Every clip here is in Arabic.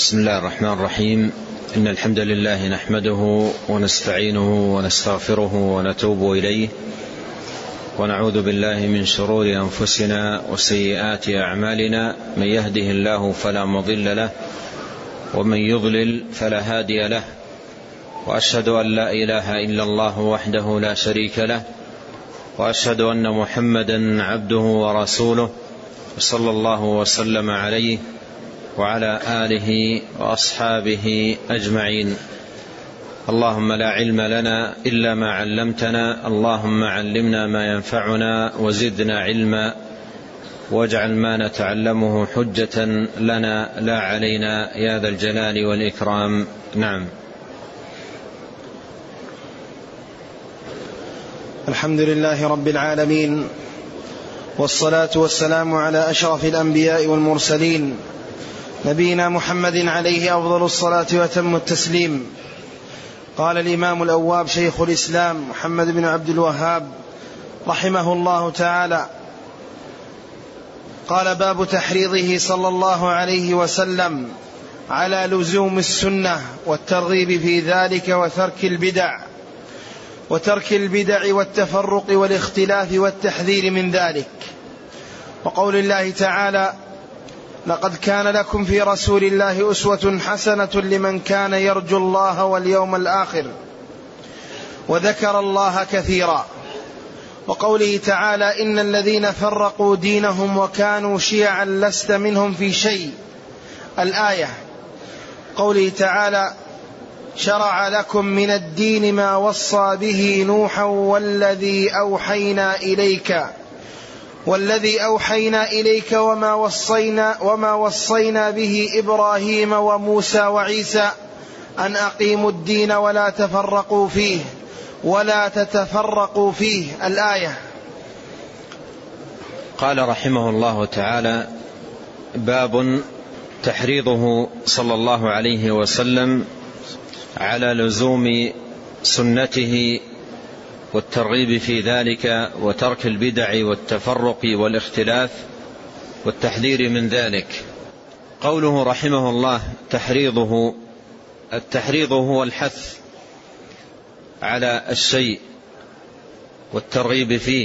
بسم الله الرحمن الرحيم. إن الحمد لله نحمده ونستعينه ونستغفره ونتوب إليه، ونعوذ بالله من شرور أنفسنا وسيئات أعمالنا. من يهده الله فلا مضل له، ومن يضلل فلا هادي له، وأشهد أن لا إله إلا الله وحده لا شريك له، وأشهد أن محمدا عبده ورسوله، صلى الله وسلم عليه وعلى آله وأصحابه أجمعين. اللهم لا علم لنا إلا ما علمتنا، اللهم علمنا ما ينفعنا وزدنا علما، واجعل ما نتعلمه حجة لنا لا علينا يا ذا الجلال والإكرام. نعم. الحمد لله رب العالمين، والصلاة والسلام على أشرف الأنبياء والمرسلين، نبينا محمد عليه أفضل الصلاة وأتم التسليم. قال الإمام الأواب شيخ الإسلام محمد بن عبد الوهاب رحمه الله تعالى: قال: باب تحريضه صلى الله عليه وسلم على لزوم السنة والترغيب في ذلك وترك البدع والتفرق والاختلاف والتحذير من ذلك. وقول الله تعالى: لقد كان لكم في رسول الله أسوة حسنة لمن كان يرجو الله واليوم الآخر وذكر الله كثيرا. وقوله تعالى: إن الذين فرقوا دينهم وكانوا شيعا لست منهم في شيء، الآية. قوله تعالى: شرع لكم من الدين ما وصى به نوحا والذي أوحينا إليك وما وصينا به إبراهيم وموسى وعيسى أن أقيموا الدين ولا تتفرقوا فيه الآية. قال رحمه الله تعالى: باب تحريضه صلى الله عليه وسلم على لزوم سنته والترغيب في ذلك وترك البدع والتفرق والاختلاف والتحذير من ذلك. قوله رحمه الله التحريض هو الحث على الشيء والترغيب فيه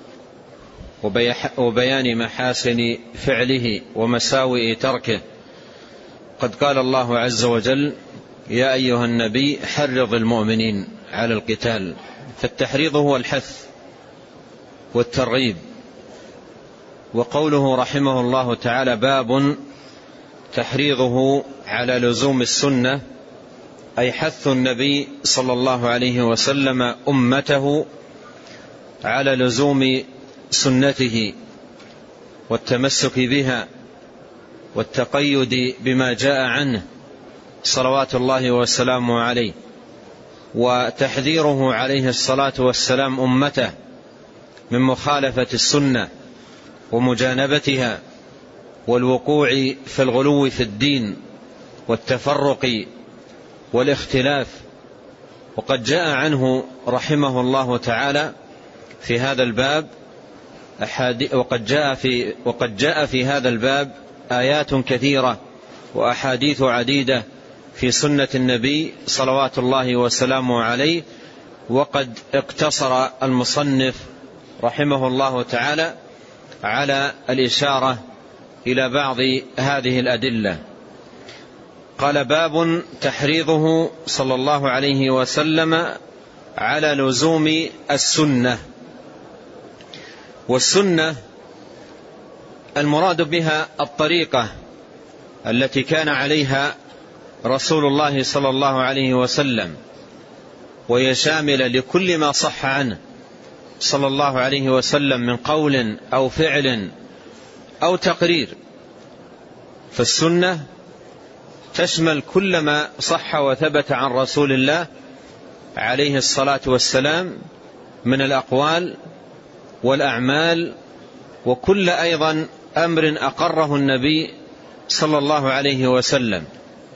وبيان محاسن فعله ومساوئ تركه. قد قال الله عز وجل: يا أيها النبي حرض المؤمنين على القتال. فالتحريض هو الحث والترغيب. وقوله رحمه الله تعالى: باب تحريضه على لزوم السنة، أي حث النبي صلى الله عليه وسلم أمته على لزوم سنته والتمسك بها والتقيد بما جاء عنه صلوات الله وسلامه عليه، وتحذيره عليه الصلاة والسلام أمته من مخالفة السنة ومجانبتها والوقوع في الغلو في الدين والتفرق والاختلاف. وقد جاء عنه رحمه الله تعالى في هذا الباب وقد جاء في هذا الباب آيات كثيرة وأحاديث عديدة في سنة النبي صلوات الله وسلامه عليه. وقد اقتصر المصنف رحمه الله تعالى على الإشارة إلى بعض هذه الأدلة. قال: باب تحريضه صلى الله عليه وسلم على لزوم السنة. والسنة المراد بها الطريقة التي كان عليها رسول الله صلى الله عليه وسلم، وهي شاملة لكل ما صح عنه صلى الله عليه وسلم من قول أو فعل أو تقرير. فالسنة تشمل كل ما صح وثبت عن رسول الله عليه الصلاة والسلام من الأقوال والأعمال، وكل أيضا أمر أقره النبي صلى الله عليه وسلم.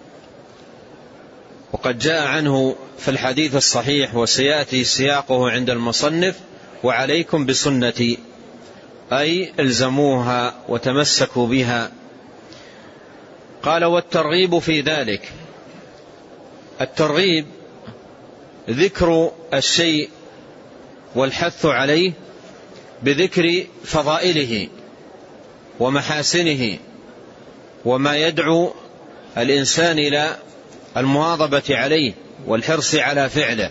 وقد جاء عنه في الحديث الصحيح وسيأتي سياقه عند المصنف: وعليكم بسنتي، أي الزموها وتمسكوا بها. قال والترغيب في ذلك. الترغيب ذكر الشيء والحث عليه بذكر فضائله ومحاسنه وما يدعو الإنسان إلى المواظبة عليه والحرص على فعله.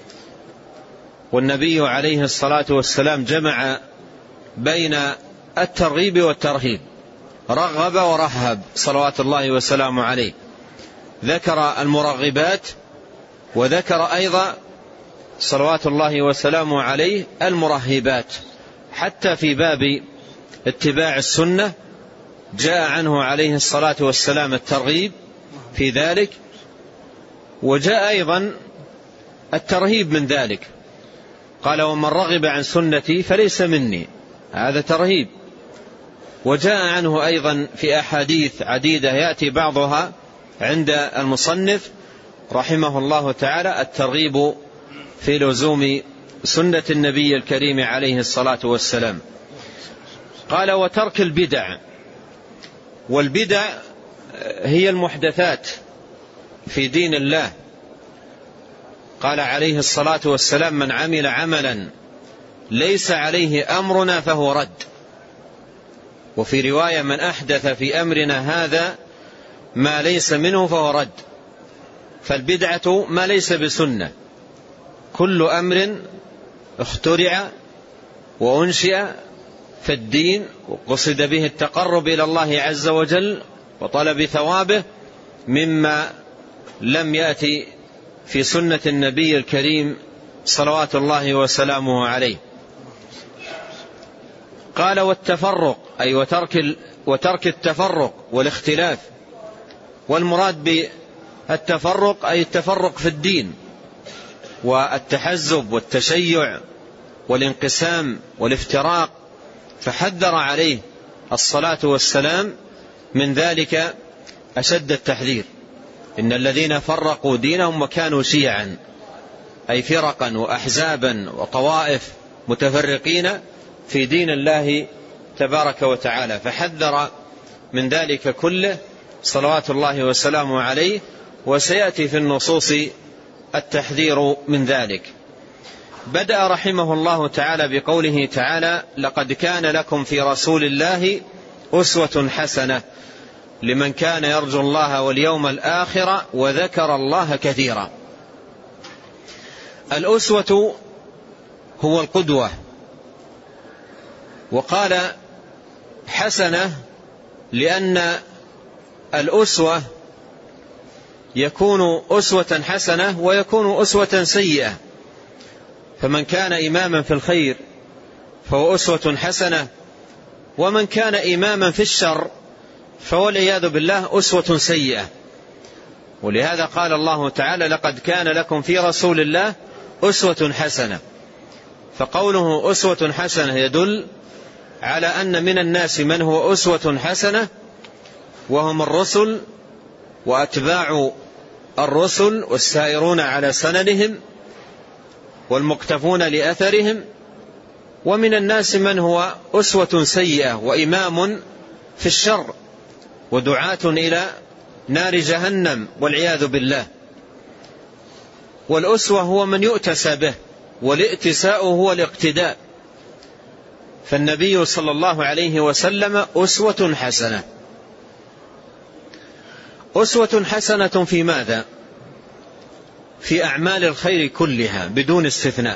والنبي عليه الصلاة والسلام جمع بين الترغيب والترهيب، رغب ورهب صلوات الله وسلامه عليه، ذكر المرغبات وذكر أيضا صلوات الله وسلامه عليه المرهبات. حتى في باب اتباع السنة جاء عنه عليه الصلاة والسلام الترغيب في ذلك، وجاء أيضا الترهيب من ذلك. قال ومن رغب عن سنتي فليس مني، هذا ترهيب. وجاء عنه أيضا في أحاديث عديدة يأتي بعضها عند المصنف رحمه الله تعالى الترغيب في لزوم سنة النبي الكريم عليه الصلاة والسلام. قال وترك البدع. والبدع هي المحدثات في دين الله. قال عليه الصلاة والسلام من عمل عملا ليس عليه أمرنا فهو رد. وفي رواية من أحدث في أمرنا هذا ما ليس منه فهو رد. فالبدعة ما ليس بسنة، كل أمر اخترع وأنشئ في الدين وقصد به التقرب إلى الله عز وجل وطلب ثوابه مما لم يأتي في سنة النبي الكريم صلوات الله وسلامه عليه. قال والتفرق أي وترك التفرق والاختلاف. والمراد بالتفرق أي التفرق في الدين والتحزب والتشيع والانقسام والافتراق، فحذر عليه الصلاة والسلام من ذلك أشد التحذير. إن الذين فرقوا دينهم وكانوا شيعا أي فرقا وأحزابا وطوائف متفرقين في دين الله تبارك وتعالى، فحذر من ذلك كله صلوات الله وسلامه عليه. وسيأتي في النصوص التحذير من ذلك. بدأ رحمه الله تعالى بقوله تعالى لقد كان لكم في رسول الله أسوة حسنة لمن كان يرجو الله واليوم الآخر وذكر الله كثيرا. الأسوة هو القدوة. وقال حسنة لأن الأسوة يكون أسوة حسنة ويكون أسوة سيئة. فمن كان إماما في الخير فهو أسوة حسنة، ومن كان إماما في الشر فوالعياذ بالله أسوة سيئة. ولهذا قال الله تعالى لقد كان لكم في رسول الله أسوة حسنة. فقوله أسوة حسنة يدل على أن من الناس من هو أسوة حسنة، وهم الرسل وأتباع الرسل والسائرون على سننهم والمقتفون لأثرهم. ومن الناس من هو أسوة سيئة وإمام في الشر ودعاة إلى نار جهنم والعياذ بالله. والأسوة هو من يؤتسى به، والائتساء هو الاقتداء. فالنبي صلى الله عليه وسلم أسوة حسنة. أسوة حسنة في ماذا؟ في أعمال الخير كلها بدون استثناء.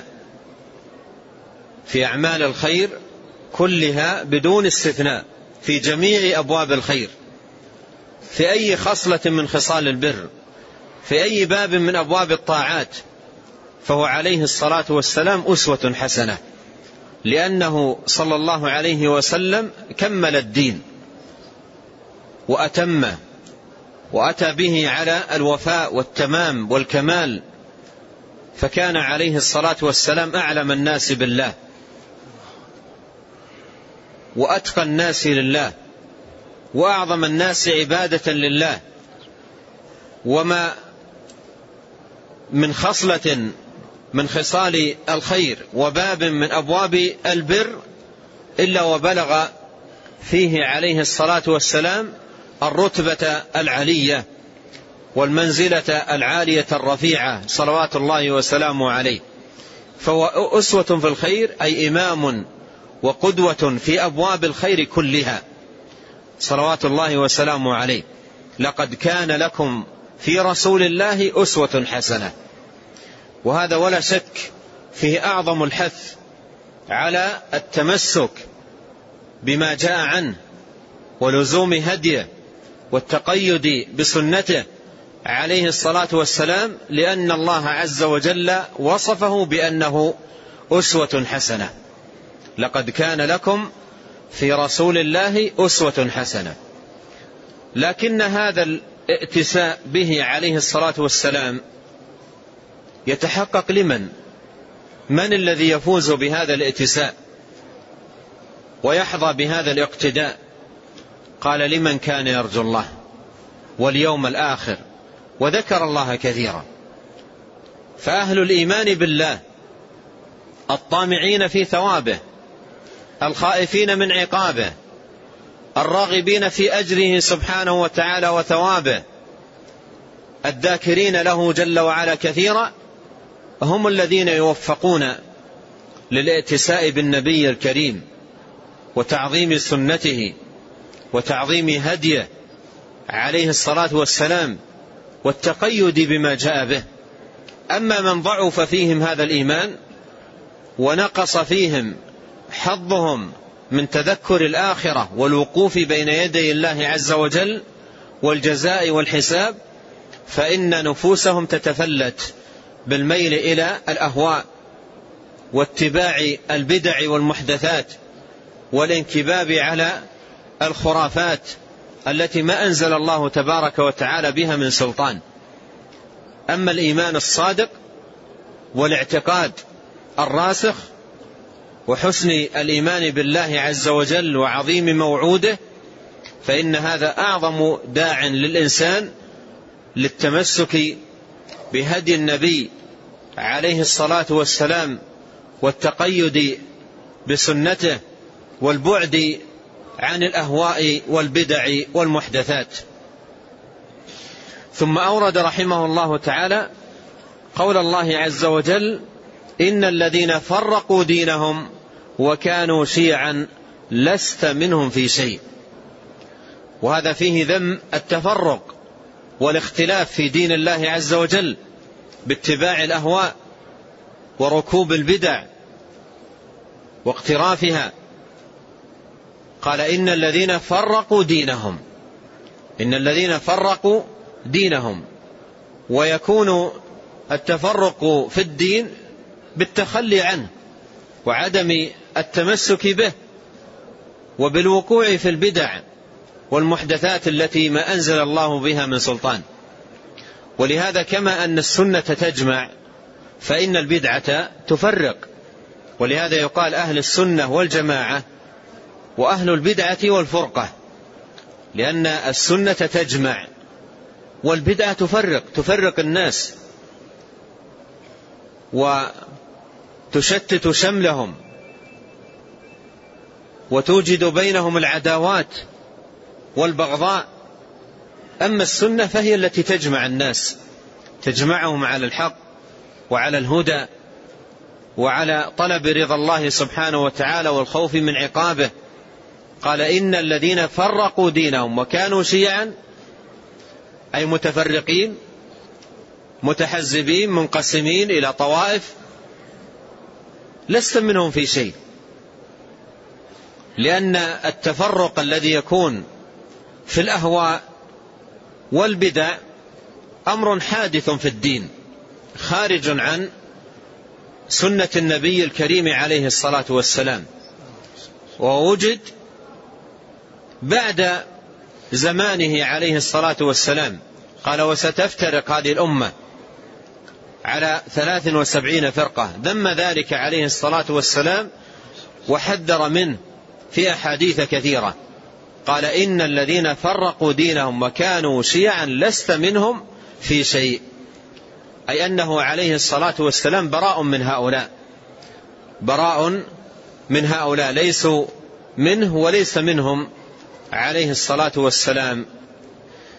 في أعمال الخير كلها بدون استثناء، في جميع أبواب الخير، في أي خصلة من خصال البر، في أي باب من أبواب الطاعات، فهو عليه الصلاة والسلام أسوة حسنة، لأنه صلى الله عليه وسلم كمل الدين وأتمه وأتى به على الوفاء والتمام والكمال. فكان عليه الصلاة والسلام أعلم الناس بالله وأتقى الناس لله وأعظم الناس عبادة لله. وما من خصلة من خصال الخير وباب من أبواب البر إلا وبلغ فيه عليه الصلاة والسلام الرتبة العلية والمنزلة العالية الرفيعة صلوات الله وسلامه عليه، فهو أسوة في الخير، أي إمام وقدوة في أبواب الخير كلها صلوات الله وسلامه عليه. لقد كان لكم في رسول الله أسوة حسنة، وهذا ولا شك فيه أعظم الحث على التمسك بما جاء عنه ولزوم هديه والتقيد بسنته عليه الصلاة والسلام، لأن الله عز وجل وصفه بأنه أسوة حسنة. لقد كان لكم في رسول الله أسوة حسنة. لكن هذا الائتساء به عليه الصلاة والسلام يتحقق لمن؟ من الذي يفوز بهذا الائتساء ويحظى بهذا الاقتداء؟ قال: لمن كان يرجو الله واليوم الآخر وذكر الله كثيرا. فأهل الإيمان بالله الطامعين في ثوابه، الخائفين من عقابه، الراغبين في أجره سبحانه وتعالى وثوابه، الذاكرين له جل وعلا كثيرا، هم الذين يوفقون للائتساء بالنبي الكريم وتعظيم سنته وتعظيم هديه عليه الصلاة والسلام والتقيد بما جاء به. أما من ضعف فيهم هذا الإيمان ونقص فيهم حظهم من تذكر الآخرة والوقوف بين يدي الله عز وجل والجزاء والحساب، فإن نفوسهم تتفلت بالميل إلى الأهواء واتباع البدع والمحدثات والانكباب على الخرافات التي ما أنزل الله تبارك وتعالى بها من سلطان. أما الإيمان الصادق والاعتقاد الراسخ وحسن الإيمان بالله عز وجل وعظيم موعوده، فإن هذا أعظم داع للإنسان للتمسك بهدي النبي عليه الصلاة والسلام والتقيد بسنته والبعد عن الأهواء والبدع والمحدثات. ثم أورد رحمه الله تعالى قول الله عز وجل: إن الذين فرقوا دينهم وكانوا شيعا لست منهم في شيء. وهذا فيه ذم التفرق والاختلاف في دين الله عز وجل باتباع الأهواء وركوب البدع واقترافها. قال: إن الذين فرقوا دينهم، إن الذين فرقوا دينهم. ويكون التفرق في الدين بالتخلي عنه وعدم التمسك به وبالوقوع في البدع والمحدثات التي ما أنزل الله بها من سلطان. ولهذا كما أن السنة تجمع فإن البدعة تفرق، ولهذا يقال أهل السنة والجماعة وأهل البدعة والفرقة، لأن السنة تجمع والبدعة تفرق الناس وتشتت شملهم وتوجد بينهم العداوات والبغضاء. أما السنة فهي التي تجمع الناس، تجمعهم على الحق وعلى الهدى وعلى طلب رضا الله سبحانه وتعالى والخوف من عقابه. قال: إن الذين فرقوا دينهم وكانوا شيعا، أي متفرقين متحزبين منقسمين إلى طوائف، لست منهم في شيء. لأن التفرق الذي يكون في الأهواء والبدع أمر حادث في الدين خارج عن سنة النبي الكريم عليه الصلاة والسلام، ووجد بعد زمانه عليه الصلاة والسلام. قال: وستفترق هذه الأمة على 73 فرقة. ذم ذلك عليه الصلاة والسلام وحذر منه في أحاديث كثيرة. قال: إن الذين فرقوا دينهم وكانوا شيعا لست منهم في شيء، أي أنه عليه الصلاة والسلام براء من هؤلاء، براء من هؤلاء، ليسوا منه وليس منهم عليه الصلاة والسلام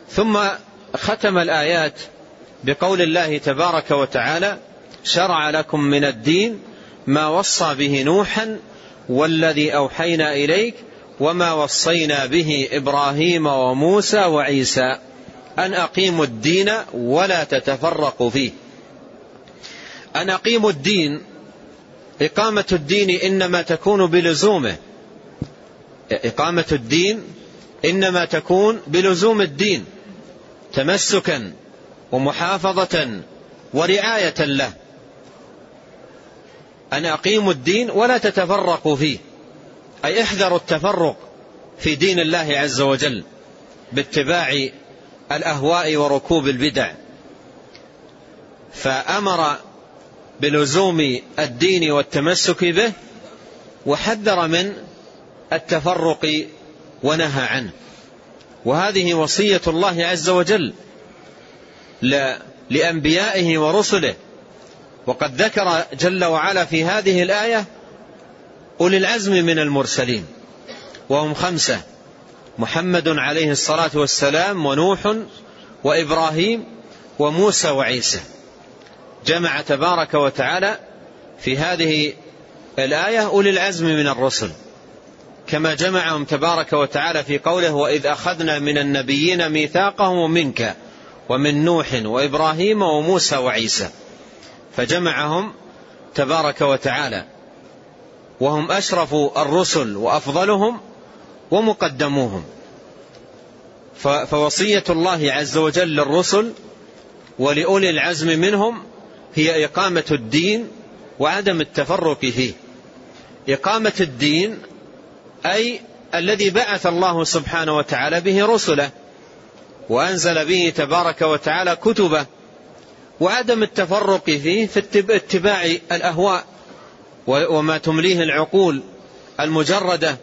ثم ختم الآيات بقول الله تبارك وتعالى: شرع لكم من الدين ما وصى به نوحا والذي أوحينا إليك وما وصينا به إبراهيم وموسى وعيسى أن أقيموا الدين ولا تتفرقوا فيه. أن أقيموا الدين، إقامة الدين إنما تكون بلزومه، إقامة الدين إنما تكون بلزوم الدين، تمسكا ومحافظة ورعاية له. أن أقيموا الدين ولا تتفرقوا فيه، أي احذروا التفرق في دين الله عز وجل باتباع الأهواء وركوب البدع. فأمر بلزوم الدين والتمسك به، وحذر من التفرق ونهى عنه. وهذه وصية الله عز وجل لأنبيائه ورسله. وقد ذكر جل وعلا في هذه الآية أولي العزم من المرسلين، وهم 5: محمد عليه الصلاة والسلام، ونوح، وإبراهيم، وموسى، وعيسى. جمع تبارك وتعالى في هذه الآية أولي العزم من الرسل، كما جمعهم تبارك وتعالى في قوله: وإذ أخذنا من النبيين ميثاقهم ومنك ومن نوح وإبراهيم وموسى وعيسى. فجمعهم تبارك وتعالى، وهم أشرف الرسل وأفضلهم ومقدموهم. فوصية الله عز وجل للرسل ولأولي العزم منهم هي إقامة الدين وعدم التفرق فيه. إقامة الدين أي الذي بعث الله سبحانه وتعالى به رسله وأنزل به تبارك وتعالى كتبه، وعدم التفرق فيه في اتباع الأهواء وما تمليه العقول المجردة،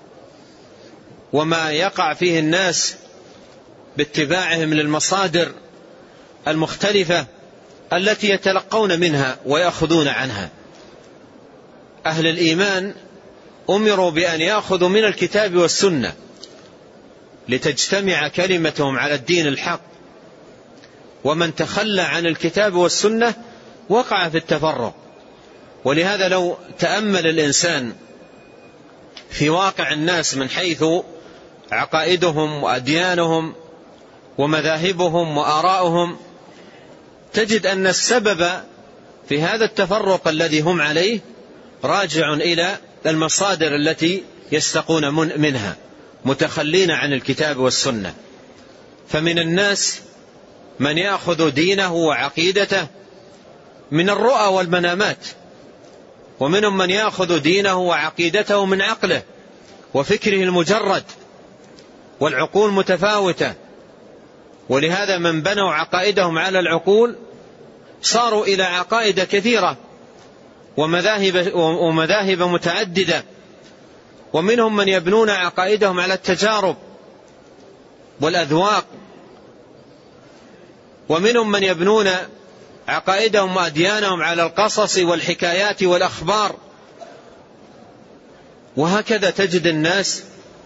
وما يقع فيه الناس باتباعهم للمصادر المختلفة التي يتلقون منها ويأخذون عنها. أهل الإيمان أمروا بأن يأخذوا من الكتاب والسنة لتجتمع كلمتهم على الدين الحق، ومن تخلى عن الكتاب والسنة وقع في التفرق. ولهذا لو تأمل الإنسان في واقع الناس من حيث عقائدهم وأديانهم ومذاهبهم وآراؤهم، تجد أن السبب في هذا التفرق الذي هم عليه راجع إلى المصادر التي يستقون منها، متخلين عن الكتاب والسنة. فمن الناس من يأخذ دينه وعقيدته من الرؤى والمنامات، ومنهم من يأخذ دينه وعقيدته من عقله وفكره المجرد، والعقول متفاوتة. ولهذا من بنوا عقائدهم على العقول صاروا إلى عقائد كثيرة ومذاهب متعددة. ومنهم من يبنون عقائدهم على التجارب والأذواق، ومنهم من يبنون عقائدهم وأديانهم على القصص والحكايات والأخبار. وهكذا تجد الناس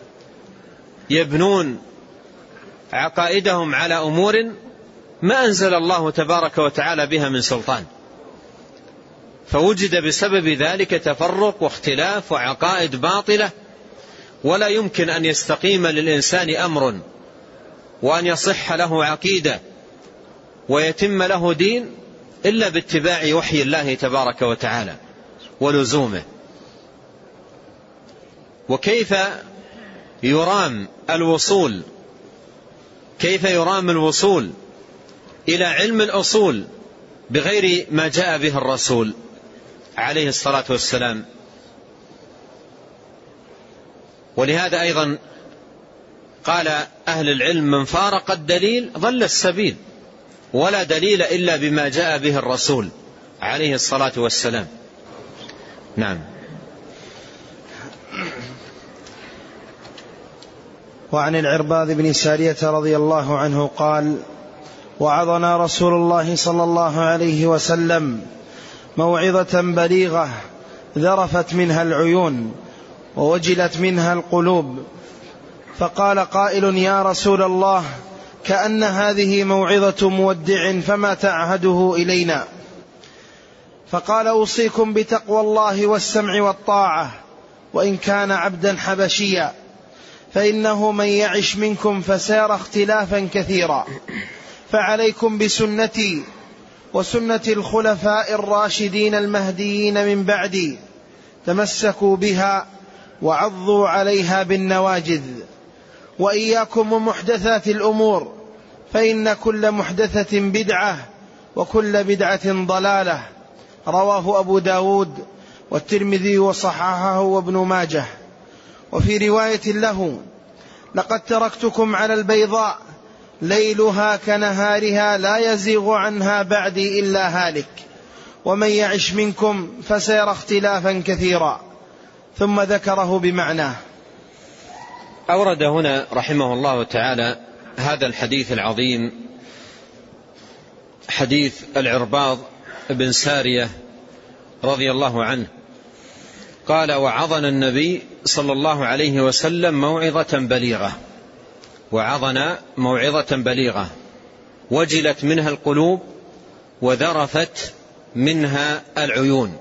يبنون عقائدهم على أمور ما أنزل الله تبارك وتعالى بها من سلطان، فوجد بسبب ذلك تفرق واختلاف وعقائد باطلة. ولا يمكن أن يستقيم للإنسان أمر وأن يصح له عقيدة ويتم له دين إلا باتباع وحي الله تبارك وتعالى ولزومه. وكيف يرام الوصول إلى علم الأصول بغير ما جاء به الرسول عليه الصلاة والسلام؟ ولهذا أيضا قال أهل العلم: من فارق الدليل ضل السبيل، ولا دليل إلا بما جاء به الرسول عليه الصلاة والسلام. نعم. وعن العرباض بن سارية رضي الله عنه قال: وعظنا رسول الله صلى الله عليه وسلم موعظة بليغة ذرفت منها العيون ووجلت منها القلوب، فقال قائل: يا رسول الله، كأن هذه موعظة مودع فما تعهده إلينا. فقال: أوصيكم بتقوى الله والسمع والطاعة وإن كان عبدا حبشيا، فإنه من يعش منكم فسيرى اختلافا كثيرا، فعليكم بسنتي وسنة الخلفاء الراشدين المهديين من بعدي، تمسكوا بها وعضوا عليها بالنواجذ، وإياكم ومحدثات الأمور، فإن كل محدثة بدعة وكل بدعة ضلالة. رواه أبو داود والترمذي وصححه وابن ماجه. وفي رواية له: لقد تركتكم على البيضاء ليلها كنهارها لا يزيغ عنها بعدي إلا هالك، ومن يعش منكم فسيرى اختلافا كثيرا. ثم ذكره بمعناه. أورد هنا رحمه الله تعالى هذا الحديث العظيم، حديث العرباض بن سارية رضي الله عنه قال: وعظنا النبي صلى الله عليه وسلم موعظة بليغة، وعظنا موعظة بليغة وجلت منها القلوب وذرفت منها العيون.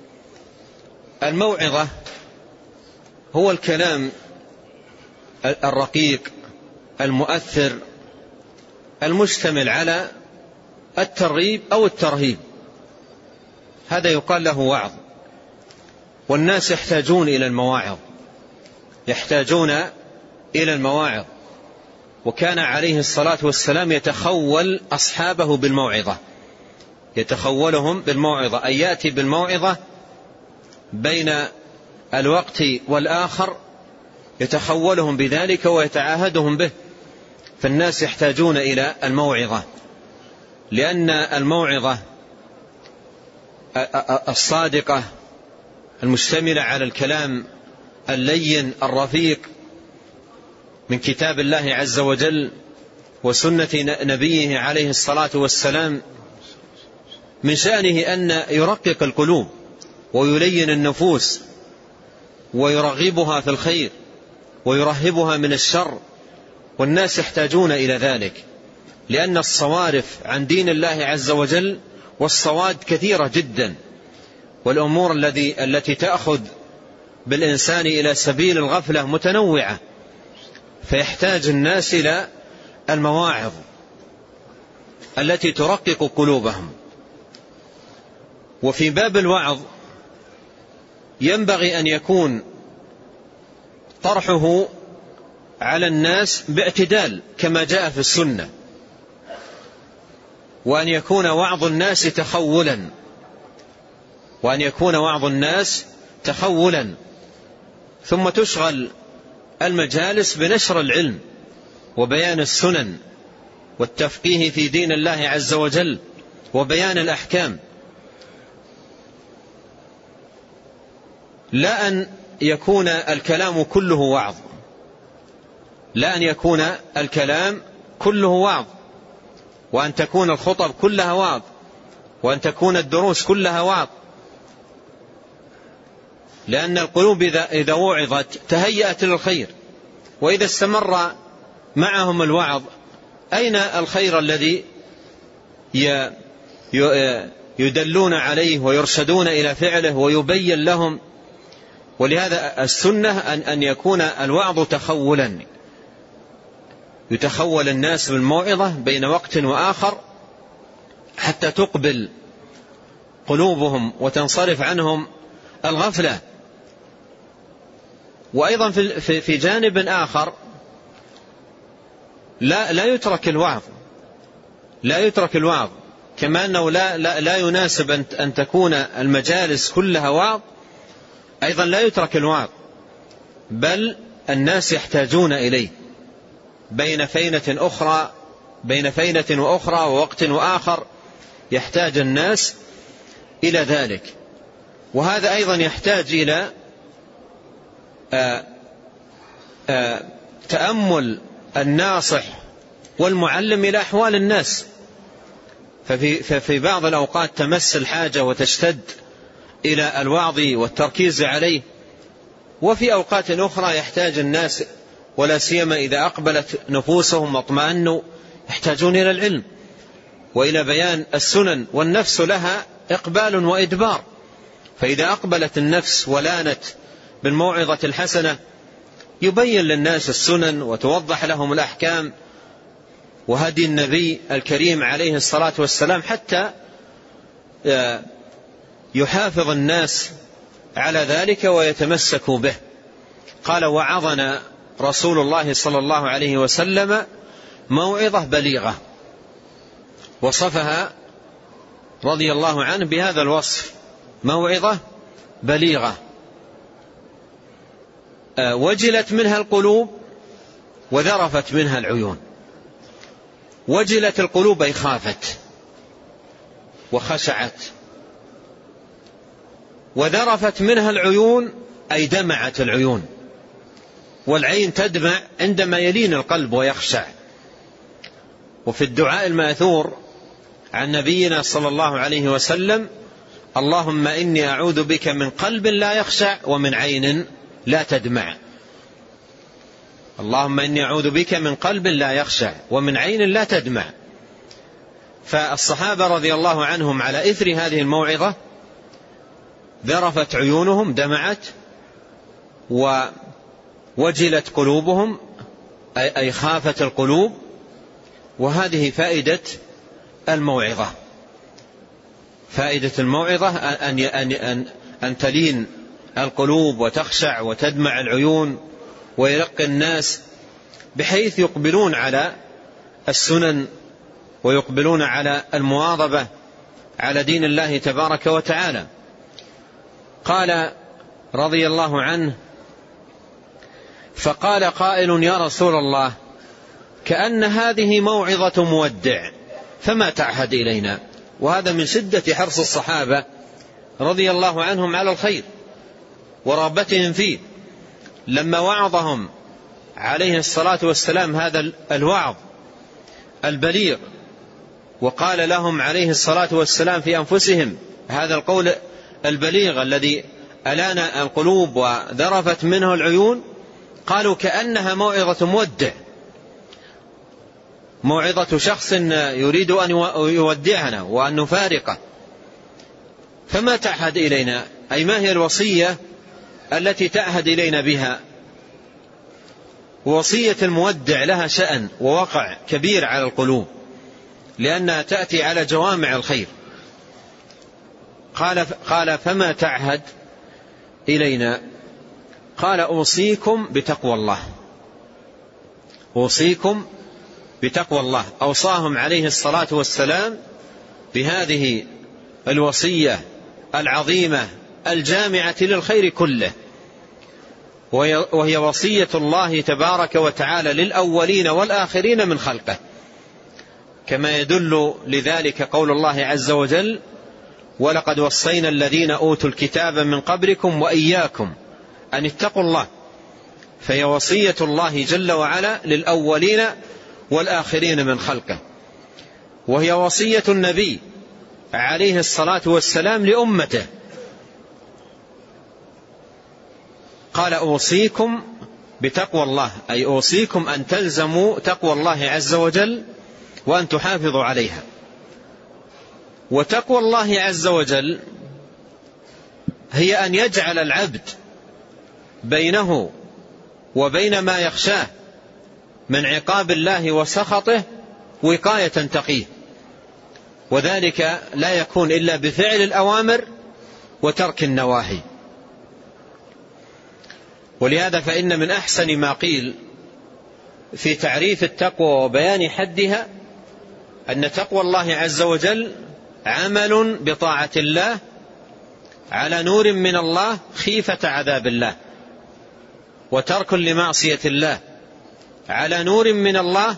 الموعظة هو الكلام الرقيق المؤثر المشتمل على الترغيب أو الترهيب، هذا يقال له وعظ. والناس يحتاجون إلى المواعظ، يحتاجون إلى المواعظ. وكان عليه الصلاة والسلام يتخول أصحابه بالموعظة، يتخولهم بالموعظة، أن يأتي بالموعظة بين الوقت والآخر، يتخولهم بذلك ويتعاهدهم به. فالناس يحتاجون إلى الموعظة، لأن الموعظة الصادقة المشتملة على الكلام اللين الرفيق من كتاب الله عز وجل وسنة نبيه عليه الصلاة والسلام، من شأنه أن يرقق القلوب ويلين النفوس ويرغبها في الخير ويرهبها من الشر. والناس يحتاجون إلى ذلك، لأن الصوارف عن دين الله عز وجل والصواد كثيرة جدا، والأمور التي تأخذ بالإنسان إلى سبيل الغفلة متنوعة، فيحتاج الناس إلى المواعظ التي ترقق قلوبهم. وفي باب الوعظ ينبغي أن يكون طرحه على الناس باعتدال كما جاء في السنة، وأن يكون وعظ الناس تخولا، وأن يكون وعظ الناس تخولا. ثم تشغل المجالس بنشر العلم وبيان السنن والتفقيه في دين الله عز وجل وبيان الأحكام، لا أن يكون الكلام كله وعظ، لا أن يكون الكلام كله وعظ، وأن تكون الخطب كلها وعظ، وأن تكون الدروس كلها وعظ. لأن القلوب إذا وعظت تهيأت للخير، وإذا استمر معهم الوعظ أين الخير الذي يدلون عليه ويرشدون إلى فعله ويبين لهم؟ ولهذا السنة أن يكون الوعظ تخولا، يتخول الناس بالموعظة بين وقت وآخر حتى تقبل قلوبهم وتنصرف عنهم الغفلة. وأيضا في جانب آخر لا يترك الوعظ، لا يترك الوعظ، كما أنه لا يناسب أن تكون المجالس كلها وعظ، أيضا لا يترك الوعظ، بل الناس يحتاجون إليه بين فينة وأخرى ووقت وآخر، يحتاج الناس إلى ذلك. وهذا أيضا يحتاج إلى تأمل الناصح والمعلم إلى أحوال الناس، ففي بعض الأوقات تمس الحاجة وتشتد إلى الوعظ والتركيز عليه، وفي أوقات أخرى يحتاج الناس، ولا سيما إذا أقبلت نفوسهم واطمأنوا، يحتاجون إلى العلم وإلى بيان السنن، والنفس لها إقبال وإدبار، فإذا أقبلت النفس ولانت بالموعظة الحسنة يبين للناس السنن وتوضح لهم الأحكام وهدي النبي الكريم عليه الصلاة والسلام، حتى يحافظ الناس على ذلك ويتمسكوا به. قال: وعظنا رسول الله صلى الله عليه وسلم موعظة بليغة، وصفها رضي الله عنه بهذا الوصف: موعظة بليغة وجلت منها القلوب وذرفت منها العيون. وجلت القلوب أي خافت وخشعت، وذرفت منها العيون أي دمعت العيون، والعين تدمع عندما يلين القلب ويخشع. وفي الدعاء المأثور عن نبينا صلى الله عليه وسلم: اللهم إني أعوذ بك من قلب لا يخشع ومن عين لا تدمع. اللهم إني أعوذ بك من قلب لا يخشع ومن عين لا تدمع. فالصحابة رضي الله عنهم على إثر هذه الموعظة ذرفت عيونهم، دمعت، ووجلت قلوبهم أي خافت القلوب. وهذه فائدة الموعظة. فائدة الموعظة أن تلين القلوب وتخشع وتدمع العيون ويرق الناس، بحيث يقبلون على السنن ويقبلون على المواظبة على دين الله تبارك وتعالى. قال رضي الله عنه: فقال قائل: يا رسول الله، كأن هذه موعظة مودع، فما تعهد إلينا؟ وهذا من شدة حرص الصحابة رضي الله عنهم على الخير ورغبتهم فيه. لما وعظهم عليه الصلاة والسلام هذا الوعظ البليغ، وقال لهم عليه الصلاة والسلام في أنفسهم هذا القول البليغ الذي ألان القلوب وذرفت منه العيون، قالوا: كأنها موعظة مودع، موعظة شخص يريد أن يودعنا وأن نفارقه. فما تعهد إلينا؟ أي ما هي الوصية التي تعهد إلينا بها؟ وصية المودع لها شأن ووقع كبير على القلوب، لأنها تأتي على جوامع الخير. قال: فما تعهد إلينا؟ قال: أوصيكم بتقوى الله. أوصيكم بتقوى الله. أوصاهم عليه الصلاة والسلام بهذه الوصية العظيمة الجامعة للخير كله، وهي وصية الله تبارك وتعالى للأولين والآخرين من خلقه، كما يدل لذلك قول الله عز وجل: ولقد وصينا الذين أوتوا الكتاب من قبلكم وإياكم أن اتقوا الله. فهي وصية الله جل وعلا للأولين والآخرين من خلقه، وهي وصية النبي عليه الصلاة والسلام لأمته. قال: أوصيكم بتقوى الله، أي أوصيكم أن تلزموا تقوى الله عز وجل وأن تحافظوا عليها. وتقوى الله عز وجل هي أن يجعل العبد بينه وبين ما يخشاه من عقاب الله وسخطه وقاية تقيه، وذلك لا يكون إلا بفعل الأوامر وترك النواهي. ولهذا فإن من أحسن ما قيل في تعريف التقوى وبيان حدها أن تقوى الله عز وجل عمل بطاعة الله على نور من الله خيفة عذاب الله، وترك لمعصية الله على نور من الله.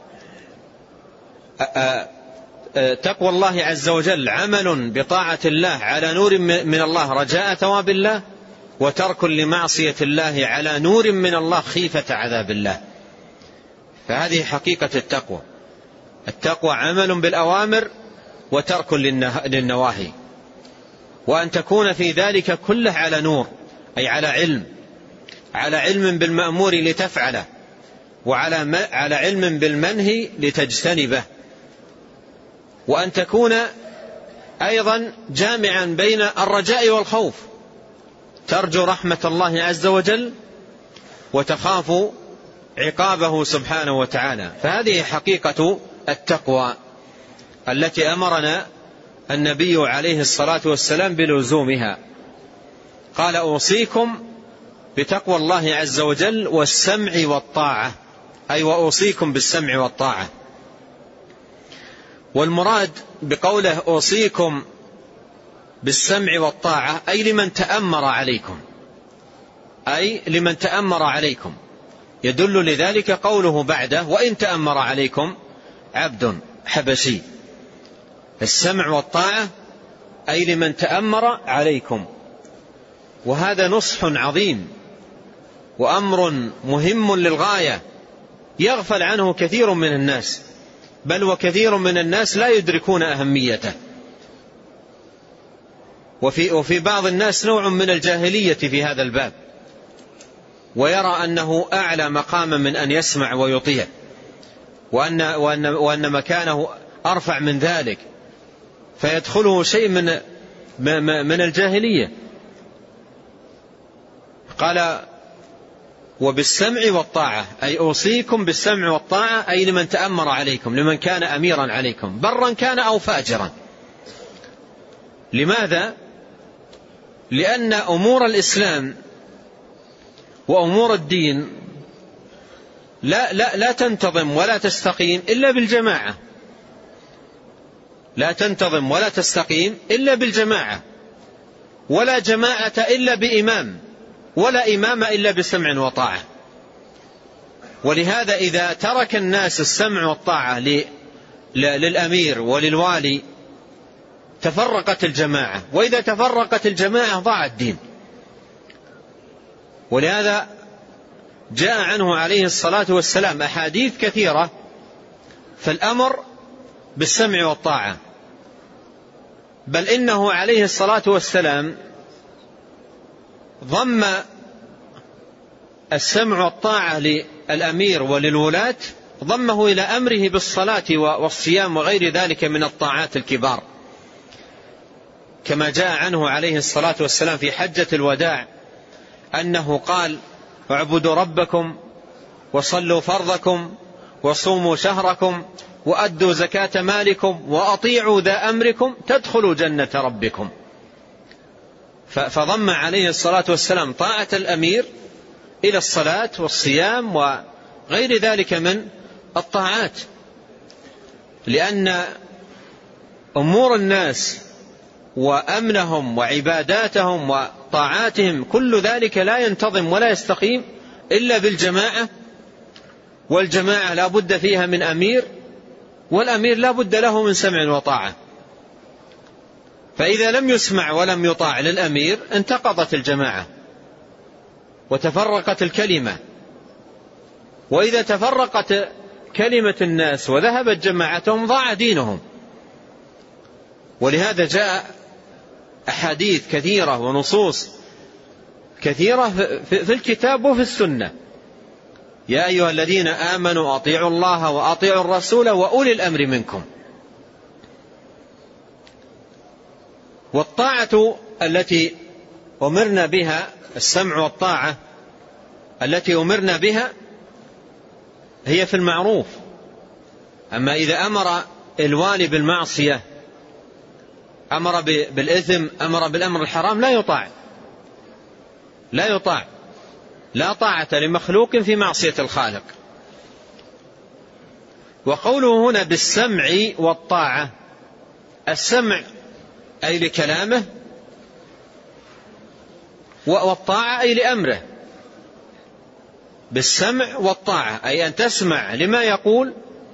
تقوى الله عز وجل عمل بطاعة الله على نور من الله رجاء ثواب الله، وترك لمعصية الله على نور من الله خيفة عذاب الله. فهذه حقيقة التقوى. التقوى عمل بالأوامر وترك للنواهي، وأن تكون في ذلك كله على نور، أي على علم بالمأمور لتفعله، وعلى علم بالمنهي لتجتنبه، وأن تكون أيضا جامعا بين الرجاء والخوف، ترجو رحمة الله عز وجل وتخاف عقابه سبحانه وتعالى. فهذه حقيقة التقوى التي أمرنا النبي عليه الصلاة والسلام بلزومها. قال: أوصيكم بتقوى الله عز وجل والسمع والطاعة، أي وأوصيكم بالسمع والطاعة. والمراد بقوله أوصيكم بالسمع والطاعة أي لمن تأمر عليكم، أي لمن تأمر عليكم. يدل لذلك قوله بعده: وإن تأمر عليكم عبد حبشي. السمع والطاعة أي لمن تأمر عليكم. وهذا نصح عظيم وأمر مهم للغاية يغفل عنه كثير من الناس، بل وكثير من الناس لا يدركون أهميته. وفي بعض الناس نوع من الجاهلية في هذا الباب، ويرى أنه أعلى مقاما من أن يسمع ويطيع، وأن مكانه أرفع من ذلك، فيدخله شيء من الجاهلية. قال: وبالسمع والطاعة، أي أوصيكم بالسمع والطاعة، أي لمن تأمر عليكم، لمن كان أميرا عليكم، برا كان أو فاجرا. لماذا؟ لأن أمور الإسلام وأمور الدين لا تنتظم ولا تستقيم إلا بالجماعة، لا تنتظم ولا تستقيم إلا بالجماعة، ولا جماعة إلا بإمام، ولا إمام إلا بسمع وطاعة. ولهذا إذا ترك الناس السمع والطاعة للأمير وللوالي تفرقت الجماعة، وإذا تفرقت الجماعة ضاع الدين. ولهذا جاء عنه عليه الصلاة والسلام أحاديث كثيرة في الأمر بالسمع والطاعة، بل إنه عليه الصلاة والسلام ضم السمع والطاعة للأمير وللولاة، ضمه إلى أمره بالصلاة والصيام وغير ذلك من الطاعات الكبار، كما جاء عنه عليه الصلاة والسلام في حجة الوداع أنه قال: اعبدوا ربكم وصلوا فرضكم وصوموا شهركم وأدوا زكاة مالكم وأطيعوا ذا أمركم تدخلوا جنة ربكم. فضم عليه الصلاة والسلام طاعة الأمير إلى الصلاة والصيام وغير ذلك من الطاعات، لأن أمور الناس وأمنهم وعباداتهم وطاعاتهم كل ذلك لا ينتظم ولا يستقيم إلا بالجماعة، والجماعة لا بد فيها من أمير، والأمير لا بد له من سمع وطاعة. فإذا لم يسمع ولم يطاع للأمير انتقضت الجماعة وتفرقت الكلمة، وإذا تفرقت كلمة الناس وذهبت جماعتهم ضاع دينهم. ولهذا جاء أحاديث كثيرة ونصوص كثيرة في الكتاب وفي السنة: يا أيها الذين آمنوا أطيعوا الله وأطيعوا الرسول وأولي الأمر منكم. والطاعة التي أمرنا بها، السمع والطاعة التي أمرنا بها هي في المعروف. أما إذا أمر الوالي بالمعصية، أمر بالإثم، أمر بالأمر الحرام، لا يطاع، لا يطاع، لا طاعة لمخلوق في معصية الخالق. وقوله هنا بالسمع والطاعة، السمع أي لكلامه، والطاعة أي لأمره. بالسمع والطاعة أي أن تسمع لما يقول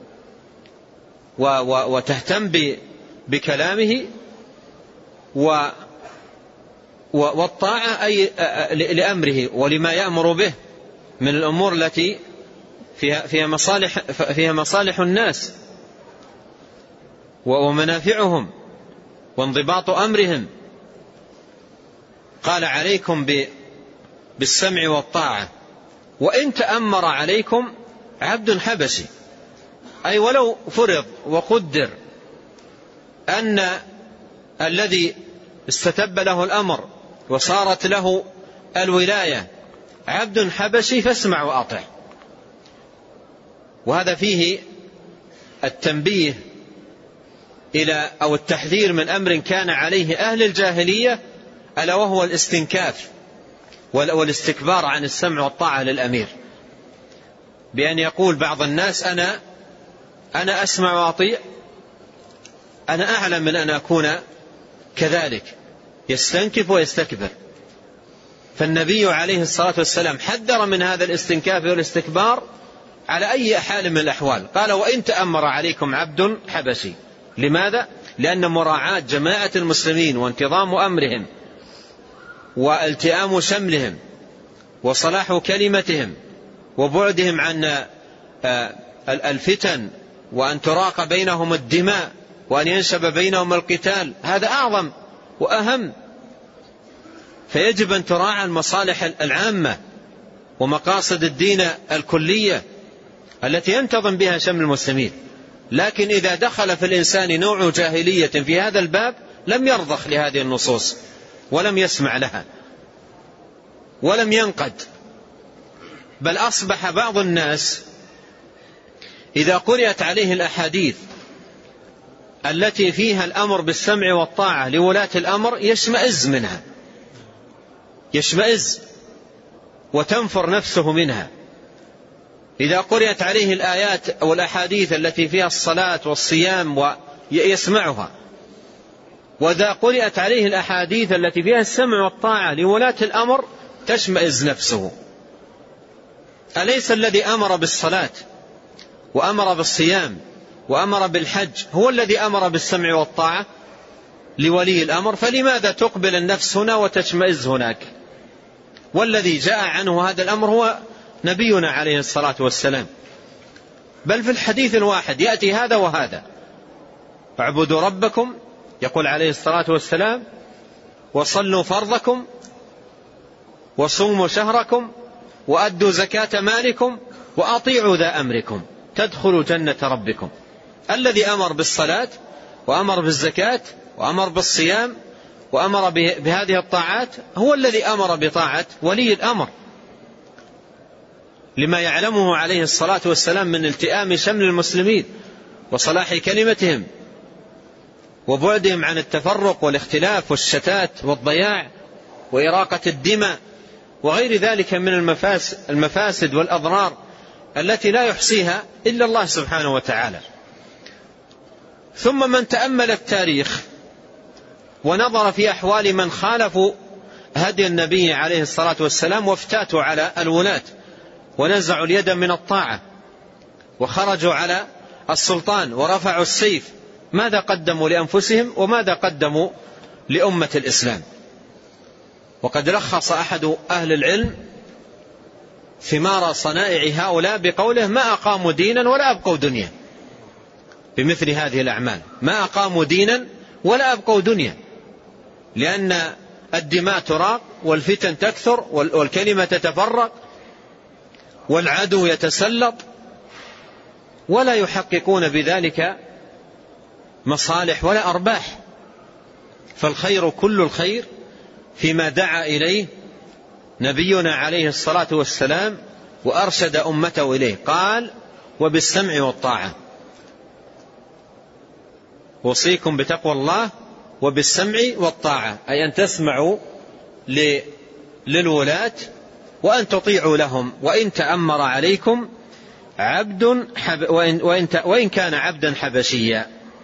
وتهتم بكلامه، والطاعة أي لأمره ولما يأمر به من الأمور التي فيها مصالح الناس ومنافعهم وانضباط أمرهم. قال: عليكم بالسمع والطاعة، وإن تأمر عليكم عبد حبشي، أي ولو فرض وقدر أن الذي استتب له الأمر وصارت له الولاية عبد حبشي فاسمع وأطع. وهذا فيه التنبيه إلى أو التحذير من أمر كان عليه أهل الجاهلية، ألا وهو الاستنكاف والاستكبار عن السمع والطاعة للأمير، بأن يقول بعض الناس أنا أسمع وأطيع، أنا أعلم من أن أكون كذلك، يستنكف ويستكبر. فالنبي عليه الصلاة والسلام حذر من هذا الاستنكاف والاستكبار على أي حال من الأحوال. قال وإن تأمر عليكم عبد حبشي. لماذا؟ لأن مراعاة جماعة المسلمين وانتظام أمرهم والتئام شملهم وصلاح كلمتهم وبعدهم عن الفتن وأن تراق بينهم الدماء وأن ينشب بينهم القتال، هذا أعظم وأهم. فيجب أن تراعى المصالح العامة ومقاصد الدين الكلية التي ينتظم بها شمل المسلمين. لكن إذا دخل في الإنسان نوع جاهلية في هذا الباب لم يرضخ لهذه النصوص ولم يسمع لها ولم ينقد، بل أصبح بعض الناس إذا قرأت عليه الأحاديث التي فيها الأمر بالسمع والطاعة لولاة الأمر يشمئز منها، يشمئز وتنفر نفسه منها. إذا قرأت عليه الآيات أو الأحاديث التي فيها الصلاة والصيام ويسمعها، وإذا قرأت عليه الأحاديث التي فيها السمع والطاعة لولاة الأمر تشمئز نفسه. أليس الذي أمر بالصلاة وأمر بالصيام وأمر بالحج هو الذي أمر بالسمع والطاعة لولي الأمر؟ فلماذا تقبل النفس هنا وتشمئز هناك؟ والذي جاء عنه هذا الأمر هو نبينا عليه الصلاة والسلام، بل في الحديث الواحد يأتي هذا وهذا. اعبدوا ربكم يقول عليه الصلاة والسلام، وصلوا فرضكم وصوموا شهركم وأدوا زكاة مالكم وأطيعوا ذا أمركم تدخلوا جنة ربكم. الذي أمر بالصلاة وأمر بالزكاة وأمر بالصيام وأمر بهذه الطاعات هو الذي أمر بطاعة ولي الأمر، لما يعلمه عليه الصلاة والسلام من التئام شمل المسلمين وصلاح كلمتهم وبعدهم عن التفرق والاختلاف والشتات والضياع وإراقة الدماء وغير ذلك من المفاسد والأضرار التي لا يحصيها إلا الله سبحانه وتعالى. ثم من تأمل التاريخ ونظر في أحوال من خالفوا هدي النبي عليه الصلاة والسلام وافتاتوا على الولاة ونزعوا اليد من الطاعة وخرجوا على السلطان ورفعوا السيف، ماذا قدموا لأنفسهم وماذا قدموا لأمة الإسلام؟ وقد لخص أحد أهل العلم ثمار صنائع هؤلاء بقوله ما أقاموا دينا ولا أبقوا دنيا. بمثل هذه الأعمال ما أقاموا دينا ولا أبقوا دنيا، لأن الدماء تراق والفتن تكثر والكلمة تتفرق والعدو يتسلط ولا يحققون بذلك مصالح ولا أرباح. فالخير كل الخير فيما دعا إليه نبينا عليه الصلاة والسلام وأرشد أمته إليه، قال وبالسمع والطاعة. وصيكم بتقوى الله وبالسمع والطاعة، أي أن تسمعوا للولاة وأن تطيعوا لهم وإن تأمر عليكم عبد وإن كان عبدا حبشيا.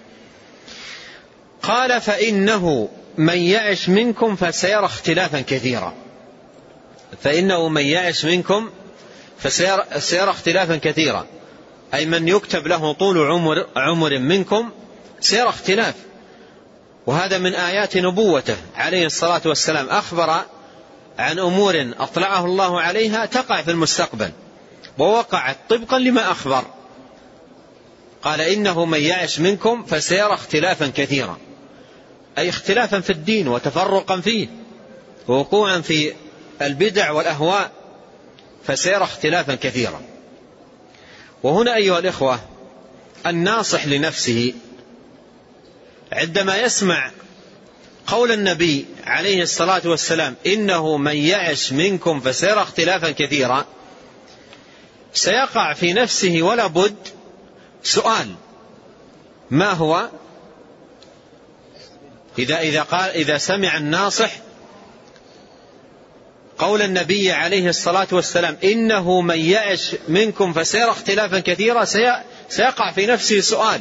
قال فإنه من يعش منكم فسيرى اختلافا كثيرا. فإنه من يعش منكم فسيرى اختلافا كثيرا، أي من يكتب له طول عمر منكم سيرى اختلاف. وهذا من آيات نبوته عليه الصلاة والسلام، أخبر عن أمور أطلعه الله عليها تقع في المستقبل ووقعت طبقا لما أخبر. قال إنه من يعش منكم فسيرى اختلافا كثيرا، أي اختلافا في الدين وتفرقا فيه ووقوعا في البدع والأهواء، فسيرى اختلافا كثيرا. وهنا أيها الإخوة الناصح لنفسه عندما يسمع قول النبي عليه الصلاة والسلام إنه من يعش منكم فسيرى اختلافا كثيرا، سيقع في نفسه ولا بد سؤال: ما هو؟ إذا سمع الناصح قول النبي عليه الصلاة والسلام إنه من يعش منكم فسيرى اختلافا كثيرا، سيقع في نفسه سؤال،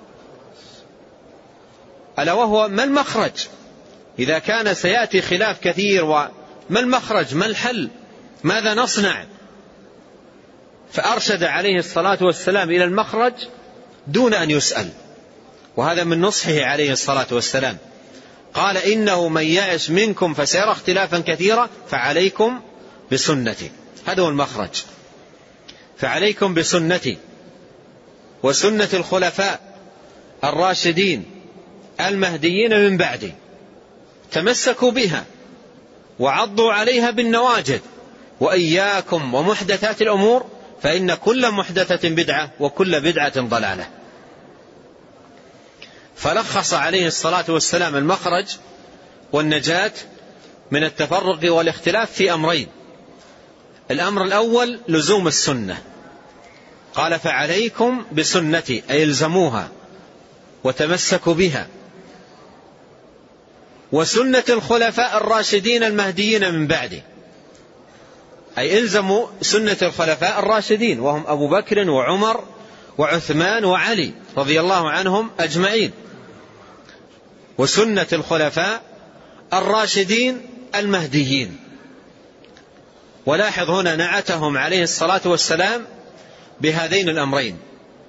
ألا وهو: ما المخرج؟ إذا كان سيأتي خلاف كثير، وما المخرج؟ ما الحل؟ ماذا نصنع؟ فأرشد عليه الصلاة والسلام إلى المخرج دون أن يسأل، وهذا من نصحه عليه الصلاة والسلام. قال: إنه من يعش منكم فسيرى اختلافا كثيرا فعليكم بسنتي. هذا هو المخرج. فعليكم بسنتي وسنة الخلفاء الراشدين المهديين من بعدي، تمسكوا بها وعضوا عليها بالنواجذ، وإياكم ومحدثات الأمور فإن كل محدثة بدعة وكل بدعة ضلالة. فلخص عليه الصلاة والسلام المخرج والنجاة من التفرق والاختلاف في أمرين: الأمر الأول لزوم السنة، قال: فعليكم بسنتي، أي الزموها وتمسكوا بها، وسنة الخلفاء الراشدين المهديين من بعده، أي الزموا سنة الخلفاء الراشدين، وهم أبو بكر وعمر وعثمان وعلي رضي الله عنهم أجمعين، وسنة الخلفاء الراشدين المهديين. ولاحظ هنا نعتهم عليه الصلاة والسلام بهذين الأمرين: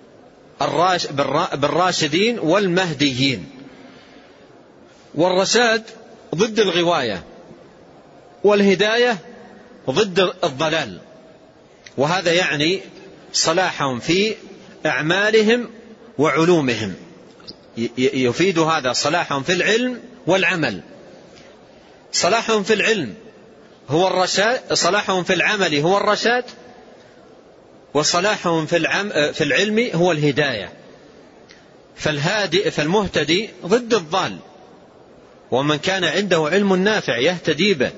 بالراشدين والمهديين. والرشاد ضد الغواية، والهداية ضد الضلال، وهذا يعني صلاحهم في أعمالهم وعلومهم، يفيد هذا صلاحهم في العلم والعمل. صلاحهم في العلم هو الرشاد، صلاحهم في العمل هو الرشاد، وصلاحهم في العلم هو الهداية. فالمهتدي ضد الضال، ومن كان عنده علم نافع يهتدي به.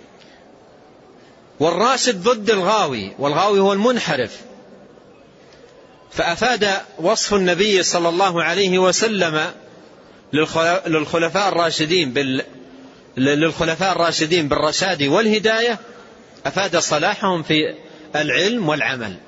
والراشد ضد الغاوي، والغاوي هو المنحرف. فأفاد وصف النبي صلى الله عليه وسلم للخلفاء الراشدين بالرشاد والهداية، أفاد صلاحهم في العلم والعمل.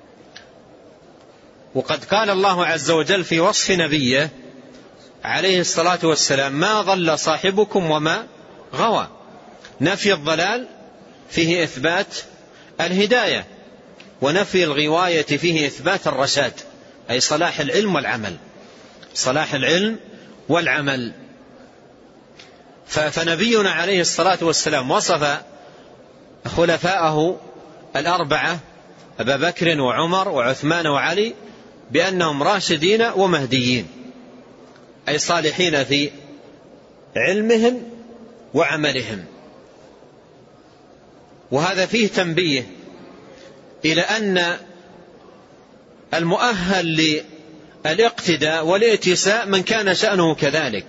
وقد قال الله عز وجل في وصف نبيه عليه الصلاة والسلام: ما ضل صاحبكم وما غوى. نفي الضلال فيه إثبات الهداية، ونفي الغواية فيه إثبات الرشاد، أي صلاح العلم والعمل، صلاح العلم والعمل. فنبينا عليه الصلاة والسلام وصف خلفاءه الأربعة أبا بكر وعمر وعثمان وعلي بأنهم راشدين ومهديين، أي صالحين في علمهم وعملهم. وهذا فيه تنبيه إلى أن المؤهل للاقتداء والائتساء من كان شأنه كذلك،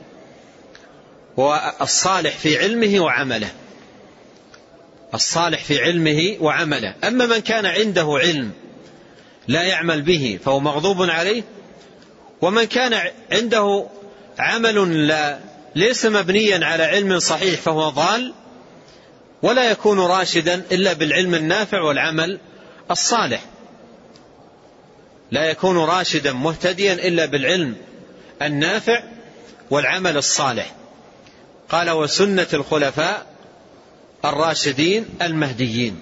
والصالح في علمه وعمله، الصالح في علمه وعمله. أما من كان عنده علم لا يعمل به فهو مغضوب عليه، ومن كان عنده عمل ليس مبنيا على علم صحيح فهو ضال، ولا يكون راشدا إلا بالعلم النافع والعمل الصالح. لا يكون راشدا مهتديا إلا بالعلم النافع والعمل الصالح. قال: وسنة الخلفاء الراشدين المهديين.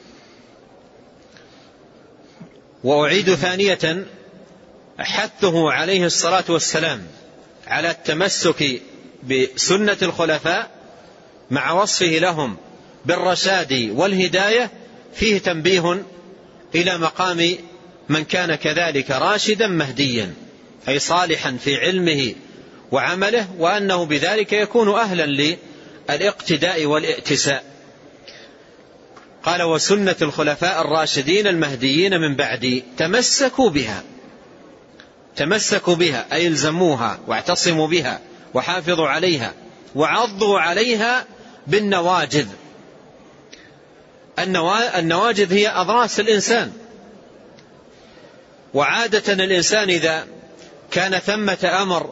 وأعيد ثانية حثه عليه الصلاة والسلام على التمسك بسنة الخلفاء مع وصفه لهم بالرشاد والهداية، فيه تنبيه إلى مقام من كان كذلك راشدا مهديا، أي صالحا في علمه وعمله، وأنه بذلك يكون أهلا للاقتداء والائتساء. قال وسنة الخلفاء الراشدين المهديين من بعدي تمسكوا بها أي الزموها واعتصموا بها وحافظوا عليها وعضوا عليها بالنواجذ. النواجذ هي أضراس الإنسان، وعادة الإنسان إذا كان ثمة أمر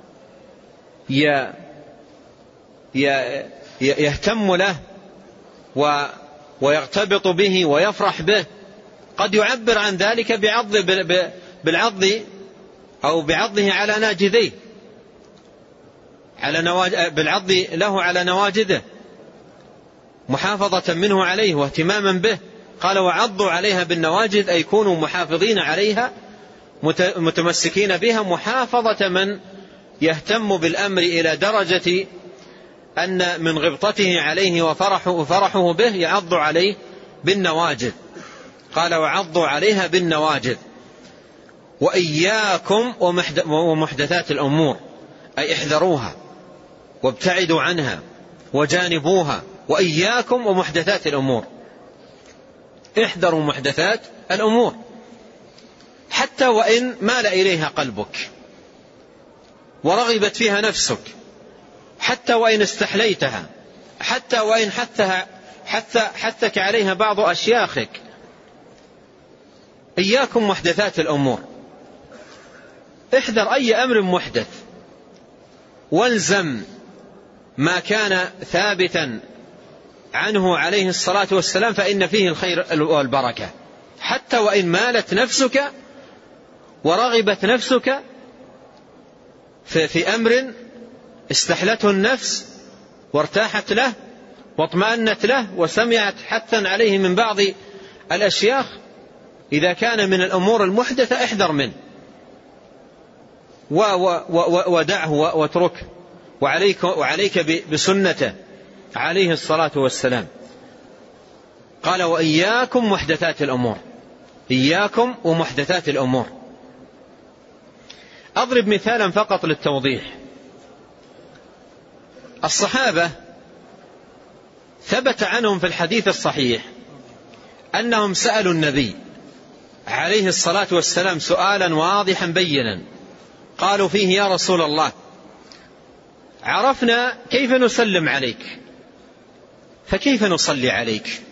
يهتم له ويرتبط به ويفرح به قد يعبر عن ذلك بالعض أو بعضه على ناجذيه، بالعض له على نواجذه محافظة منه عليه واهتماما به. قال وعضوا عليها بالنواجذ أي كونوا محافظين عليها متمسكين بها محافظة من يهتم بالأمر إلى درجة أن من غبطته عليه وفرحه به يعض عليه بالنواجذ. قال وعضوا عليها بالنواجذ. وإياكم ومحدثات الأمور أي احذروها وابتعدوا عنها وجانبوها. وإياكم ومحدثات الأمور، احذروا محدثات الأمور حتى وإن مال إليها قلبك ورغبت فيها نفسك، حتى وإن استحليتها، حتى وإن حثك عليها بعض أشياخك. إياكم محدثات الأمور، احذر أي أمر محدث والزم ما كان ثابتا عنه عليه الصلاة والسلام فإن فيه الخير والبركة، حتى وإن مالت نفسك ورغبت نفسك في أمر استحلته النفس وارتاحت له واطمأنت له وسمعت حثا عليه من بعض الأشياخ، إذا كان من الأمور المحدثة احذر منه ودعه واتركه، وعليك بسنته عليه الصلاة والسلام. قال وإياكم محدثات الأمور، إياكم ومحدثات الأمور. أضرب مثالا فقط للتوضيح. الصحابة ثبت عنهم في الحديث الصحيح أنهم سألوا النبي عليه الصلاة والسلام سؤالا واضحا بينا، قالوا فيه يا رسول الله عرفنا كيف نسلم عليك فكيف نصلي عليك؟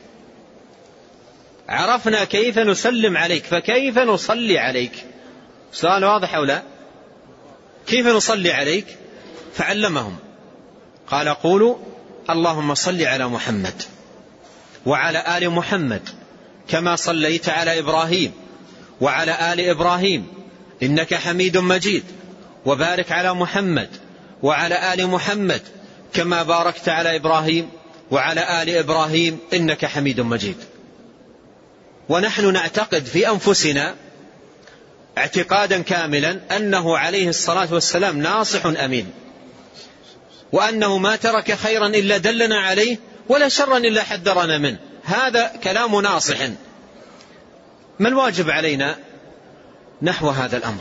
عرفنا كيف نسلم عليك فكيف نصلي عليك؟ سؤال واضح أو لا؟ كيف نصلي عليك؟ فعلمهم قال قولوا اللهم صل على محمد وعلى آل محمد كما صليت على إبراهيم وعلى آل إبراهيم إنك حميد مجيد، وبارك على محمد وعلى آل محمد كما باركت على إبراهيم وعلى آل إبراهيم إنك حميد مجيد. ونحن نعتقد في أنفسنا اعتقادا كاملا أنه عليه الصلاة والسلام ناصح أمين، وأنه ما ترك خيرا إلا دلنا عليه ولا شرا إلا حذرنا منه. هذا كلام ناصح. ما الواجب علينا نحو هذا الأمر؟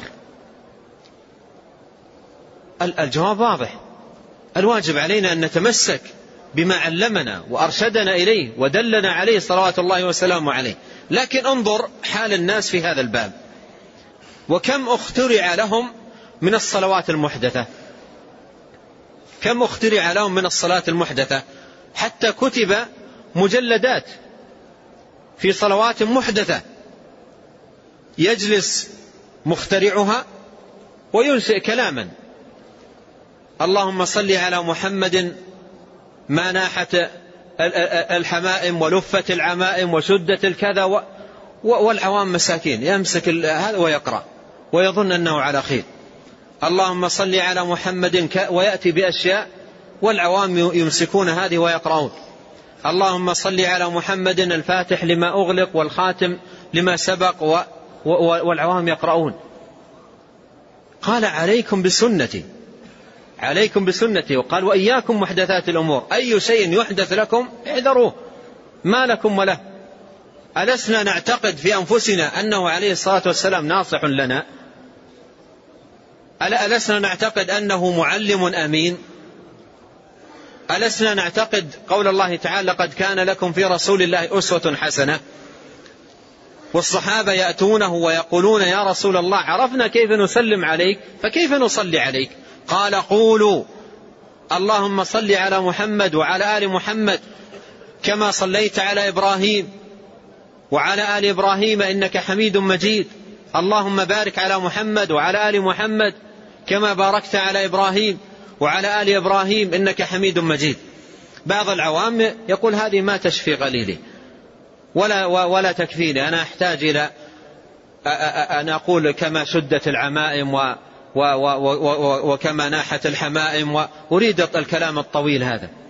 الجواب واضح. الواجب علينا أن نتمسك بما علمنا وأرشدنا إليه ودلنا عليه صلوات الله وسلامه عليه. لكن انظر حال الناس في هذا الباب، وكم اخترع لهم من الصلوات المحدثة، كم اخترع لهم من الصلاة المحدثة، حتى كتب مجلدات في صلوات محدثة يجلس مخترعها وينشئ كلاما اللهم صل على محمد ما ناحت الحمائم ولفت العمائم وشدت الكذا، والعوام مساكين يمسك هذا ويقرأ ويظن أنه على خير. اللهم صل على محمد ويأتي بأشياء والعوام يمسكون هذه ويقرؤون. اللهم صل على محمد الفاتح لما أغلق والخاتم لما سبق والعوام يقرؤون. قال عليكم بسنتي، عليكم بسنتي، وقال وإياكم محدثات الأمور، أي شيء يحدث لكم احذروه ما لكم وله. ألسنا نعتقد في أنفسنا أنه عليه الصلاة والسلام ناصح لنا؟ ألسنا نعتقد أنه معلم أمين؟ ألسنا نعتقد قول الله تعالى لقد كان لكم في رسول الله أسوة حسنة؟ والصحابة يأتونه ويقولون يا رسول الله عرفنا كيف نسلم عليك فكيف نصلي عليك؟ قال قولوا اللهم صل على محمد وعلى آل محمد كما صليت على إبراهيم وعلى آل إبراهيم إنك حميد مجيد، اللهم بارك على محمد وعلى آل محمد كما باركت على إبراهيم وعلى آل إبراهيم إنك حميد مجيد. بعض العوام يقول هذه ما تشفي غليلي ولا تكفيني، أنا أحتاج إلى أن أقول كما شدت العمائم وكما ناحت الحمائم، وأريد الكلام الطويل.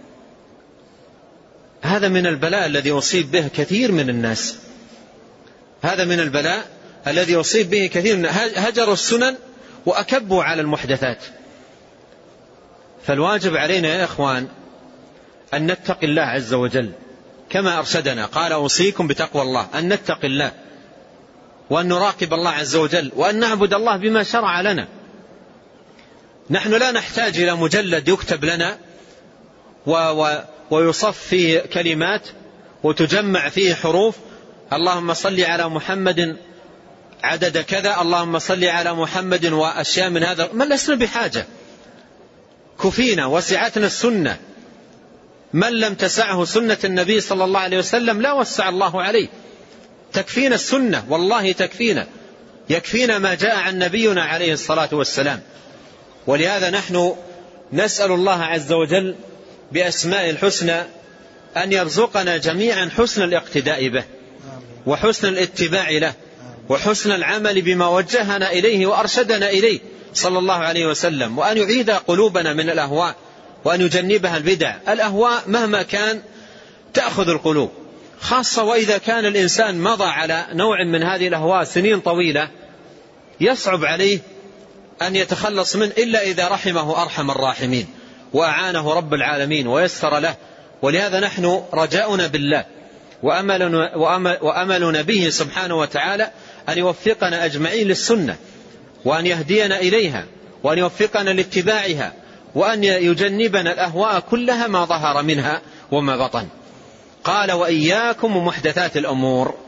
هذا من البلاء الذي أصيب به كثير من الناس، هذا من البلاء الذي يصيب به كثير من هجروا السنن وأكبوا على المحدثات. فالواجب علينا يا إخوان أن نتقي الله عز وجل كما أرشدنا، قال أوصيكم بتقوى الله، أن نتقي الله وأن نراقب الله عز وجل وأن نعبد الله بما شرع لنا. نحن لا نحتاج إلى مجلد يكتب لنا ويصف فيه كلمات وتجمع فيه حروف، اللهم صل على محمد عدد كذا، اللهم صل على محمد وأشياء من هذا، ما لسنا بحاجة، كفينا وسعتنا السنة. من لم تسعه سنة النبي صلى الله عليه وسلم لا وسع الله عليه، تكفينا السنة، والله تكفينا، يكفينا ما جاء عن نبينا عليه الصلاة والسلام. ولهذا نحن نسأل الله عز وجل بأسماء الحسنى أن يرزقنا جميعا حسن الاقتداء به وحسن الاتباع له وحسن العمل بما وجهنا إليه وأرشدنا إليه صلى الله عليه وسلم، وأن يعيد قلوبنا من الأهواء وأن يجنبها البدع. الأهواء مهما كان تأخذ القلوب، خاصة وإذا كان الإنسان مضى على نوع من هذه الأهواء سنين طويلة، يصعب عليه أن يتخلص منه إلا إذا رحمه أرحم الراحمين وأعانه رب العالمين ويسر له. ولهذا نحن رجاؤنا بالله وأملنا به سبحانه وتعالى أن يوفقنا أجمعين للسنة وأن يهدينا إليها وأن يوفقنا لاتباعها وأن يجنبنا الأهواء كلها ما ظهر منها وما بطن. قال وإياكم ومحدثات الأمور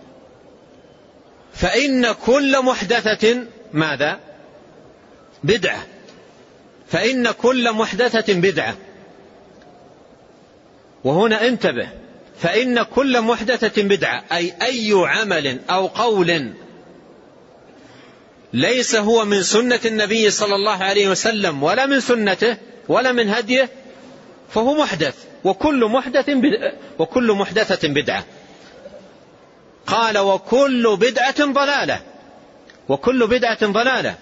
فإن كل محدثة ماذا؟ بدعة. فإن كل محدثة بدعة. وهنا انتبه، فإن كل محدثة بدعة أي عمل أو قول ليس هو من سنة النبي صلى الله عليه وسلم ولا من سنته ولا من هديه فهو محدث، وكل محدثة بدعة. قال وكل بدعة ضلالة، وكل بدعة ضلالة.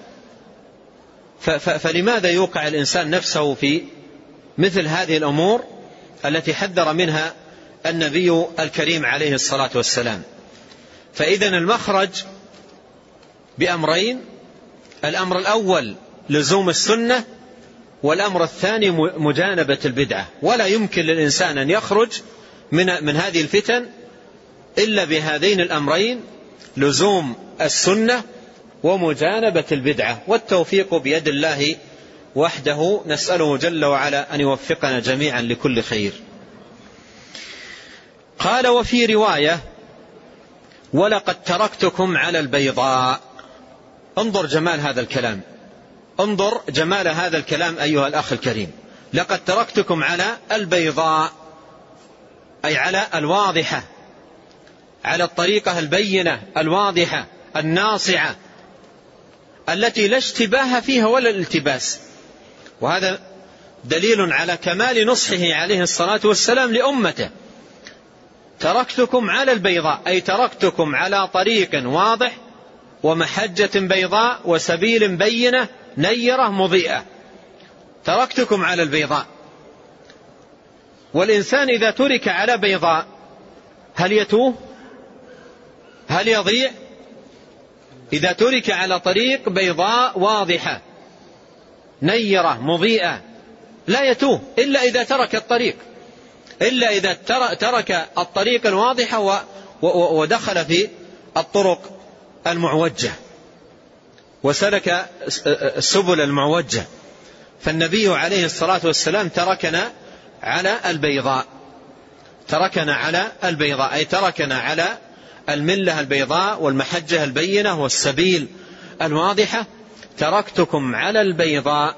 فلماذا يوقع الإنسان نفسه في مثل هذه الأمور التي حذر منها النبي الكريم عليه الصلاة والسلام؟ فإذن المخرج بأمرين: الأمر الأول لزوم السنة، والأمر الثاني مجانبة البدعة. ولا يمكن للإنسان أن يخرج من هذه الفتن إلا بهذين الأمرين: لزوم السنة ومجانبة البدعة، والتوفيق بيد الله وحده، نسأله جل وعلا أن يوفقنا جميعا لكل خير. قال وفي رواية ولقد تركتكم على البيضاء. انظر جمال هذا الكلام، انظر جمال هذا الكلام أيها الأخ الكريم. لقد تركتكم على البيضاء أي على الواضحة، على الطريقة البينة الواضحة الناصعة التي لا اشتباه فيها ولا الالتباس. وهذا دليل على كمال نصحه عليه الصلاة والسلام لأمته. تركتكم على البيضاء أي تركتكم على طريق واضح ومحجة بيضاء وسبيل بينة نيرة مضيئة. تركتكم على البيضاء. والإنسان إذا ترك على بيضاء هل يتوه؟ هل يضيع؟ إذا ترك على طريق بيضاء واضحة نيرة مضيئة لا يتوه إلا إذا ترك الطريق، إلا إذا ترك الطريق الواضحة ودخل في الطرق المعوجة وسلك السبل المعوجة. فالنبي عليه الصلاة والسلام تركنا على البيضاء، تركنا على البيضاء أي تركنا على الملة البيضاء والمحجة البينة والسبيل الواضحة، تركتكم على البيضاء.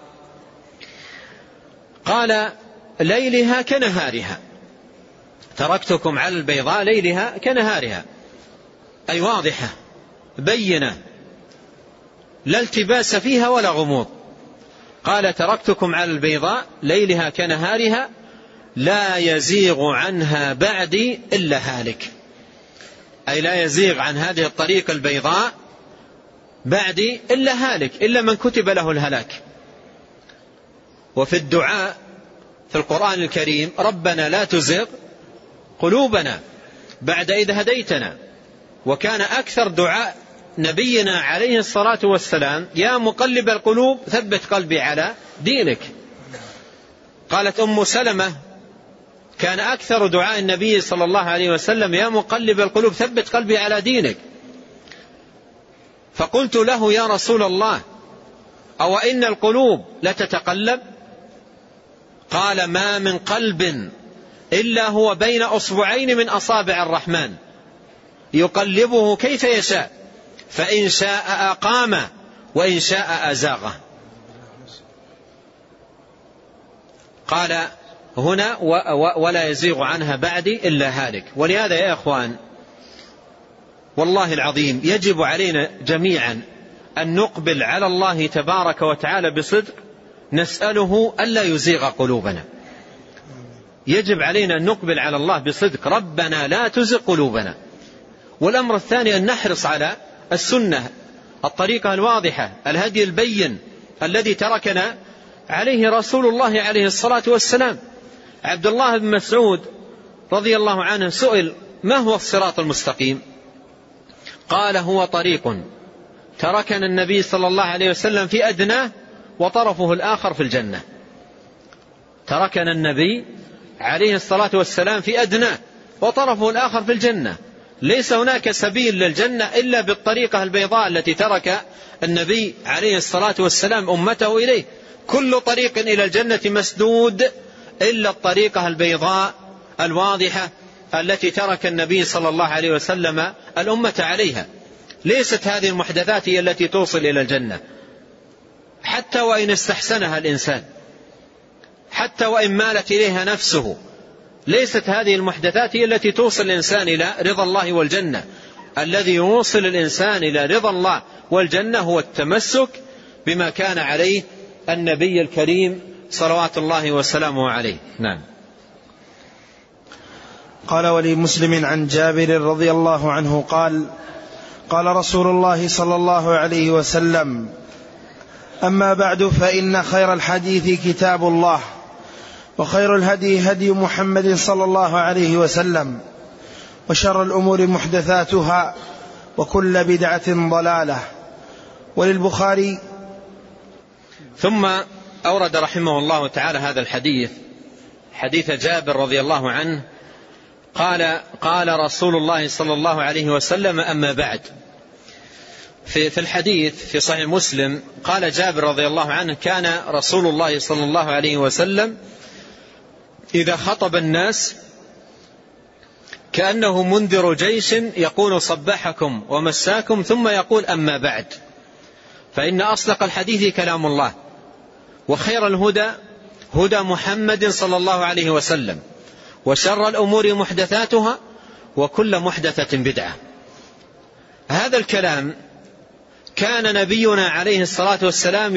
قال ليلها كنهارها، تركتكم على البيضاء ليلها كنهارها أي واضحة بينة لا التباس فيها ولا غموض. قال تركتكم على البيضاء ليلها كنهارها لا يزيغ عنها بعدي إلا هالك، أي لا يزيغ عن هذه الطريق البيضاء بعدي إلا هالك، إلا من كتب له الهلاك. وفي الدعاء في القرآن الكريم ربنا لا تزغ قلوبنا بعد إذ هديتنا. وكان أكثر دعاء نبينا عليه الصلاة والسلام يا مقلب القلوب ثبت قلبي على دينك. قالت أم سلمة كان أكثر دعاء النبي صلى الله عليه وسلم يا مقلب القلوب ثبت قلبي على دينك. فقلت له يا رسول الله أو إن القلوب لتتقلب؟ قال ما من قلب إلا هو بين أصبعين من أصابع الرحمن يقلبه كيف يشاء، فإن شاء أقامه وإن شاء أزاغه. قال هنا ولا يزيغ عنها بعدي إلا هالك. ولهذا يا أخوان والله العظيم يجب علينا جميعا أن نقبل على الله تبارك وتعالى بصدق، نسأله ألا يزيغ قلوبنا. يجب علينا أن نقبل على الله بصدق، ربنا لا تزغ قلوبنا. والأمر الثاني أن نحرص على السنة، الطريقة الواضحة، الهدي البين الذي تركنا عليه رسول الله عليه الصلاة والسلام. عبد الله بن مسعود رضي الله عنه سئل ما هو الصراط المستقيم؟ قال هو طريق تركنا النبي صلى الله عليه وسلم في أدناه وطرفه الآخر في الجنة. تركنا النبي عليه الصلاة والسلام في أدناه وطرفه الآخر في الجنة. ليس هناك سبيل للجنة إلا بالطريقة البيضاء التي ترك النبي عليه الصلاة والسلام أمته إليه. كل طريق إلى الجنة مسدود إلا الطريقة البيضاء الواضحة التي ترك النبي صلى الله عليه وسلم الأمة عليها. ليست هذه المحدثات هي التي توصل إلى الجنة، حتى وإن استحسنها الإنسان، حتى وإن مالت إليها نفسه. ليست هذه المحدثات هي التي توصل الإنسان إلى رضا الله والجنة. الذي يوصل الإنسان إلى رضا الله والجنة هو التمسك بما كان عليه النبي الكريم صلوات الله وسلامه عليه. نعم. قال ولمسلم عن جابر رضي الله عنه قال قال رسول الله صلى الله عليه وسلم أما بعد فإن خير الحديث كتاب الله وخير الهدي هدي محمد صلى الله عليه وسلم وشر الأمور محدثاتها وكل بدعة ضلالة. وللبخاري. ثم أورد رحمه الله تعالى هذا الحديث، حديث جابر رضي الله عنه قال رسول الله صلى الله عليه وسلم أما بعد. في الحديث في صحيح مسلم قال جابر رضي الله عنه كان رسول الله صلى الله عليه وسلم إذا خطب الناس كأنه منذر جيش يقول صبحكم ومساكم ثم يقول أما بعد، فإن أصدق الحديث كلام الله وخير الهدى هدى محمد صلى الله عليه وسلم وشر الأمور محدثاتها وكل محدثة بدعة. هذا الكلام كان نبينا عليه الصلاة والسلام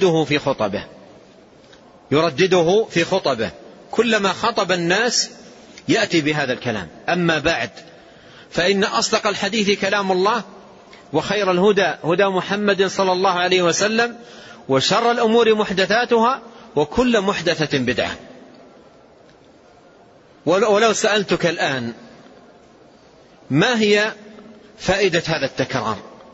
يردده في خطبه كلما خطب الناس يأتي بهذا الكلام. أما بعد فإن أصدق الحديث كلام الله وخير الهدى هدى محمد صلى الله عليه وسلم وشر الأمور محدثاتها وكل محدثة بدعة. ولو سألتك الآن ما هي فائدة هذا التكرار؟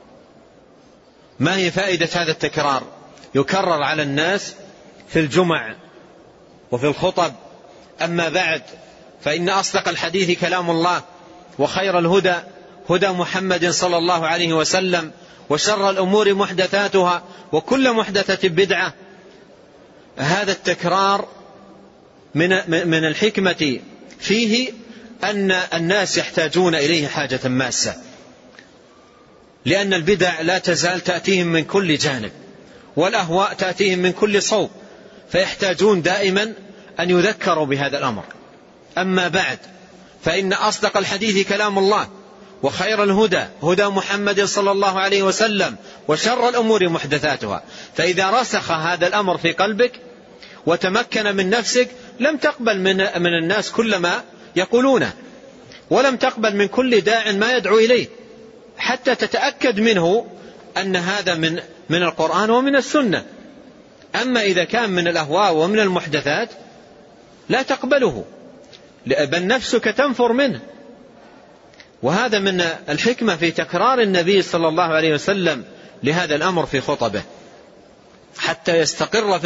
ما هي فائدة هذا التكرار؟ يكرر على الناس في الجمع وفي الخطب. أما بعد فإن أصدق الحديث كلام الله وخير الهدى هدى محمد صلى الله عليه وسلم وشر الأمور محدثاتها وكل محدثة بدعة. هذا التكرار من الحكمة فيه أن الناس يحتاجون إليه حاجة ماسة، لأن البدع لا تزال تأتيهم من كل جانب، والأهواء تأتيهم من كل صوب، فيحتاجون دائما أن يذكروا بهذا الأمر. أما بعد، فإن أصدق الحديث كلام الله، وخير الهدى هدى محمد صلى الله عليه وسلم، وشر الأمور محدثاتها. فإذا رسخ هذا الأمر في قلبك وتمكن من نفسك، لم تقبل من الناس كل ما يقولونه، ولم تقبل من كل داع ما يدعو إليه، حتى تتأكد منه أن هذا من القرآن ومن السنة. أما إذا كان من الأهواء ومن المحدثات لا تقبله، بل نفسك تنفر منه. وهذا من الحكمة في تكرار النبي صلى الله عليه وسلم لهذا الأمر في خطبه، حتى يستقر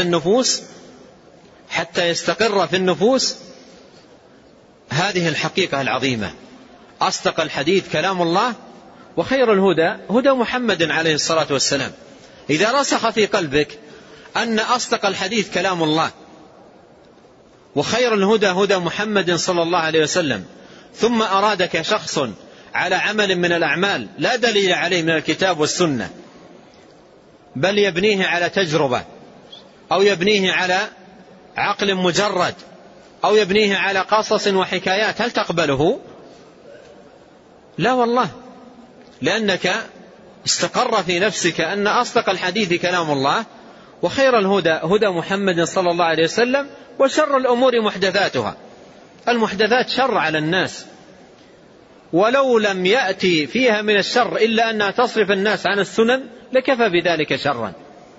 في النفوس هذه الحقيقة العظيمة. أصدق الحديث كلام الله، وخير الهدى هدى محمد عليه الصلاة والسلام. إذا رسخ في قلبك أن أصدق الحديث كلام الله، وخير الهدى هدى محمد صلى الله عليه وسلم، ثم أرادك شخص على عمل من الأعمال لا دليل عليه من الكتاب والسنة، بل يبنيه على تجربة، أو يبنيه على عقل مجرد، أو يبنيه على قصص وحكايات، هل تقبله؟ لا والله، لأنك استقر في نفسك أن أصدق الحديث كلام الله، وخير الهدى هدى محمد صلى الله عليه وسلم، وشر الأمور محدثاتها. المحدثات شر على الناس، ولو لم يأتي فيها من الشر إلا أنها تصرف الناس عن السنن لكفى بذلك شرا.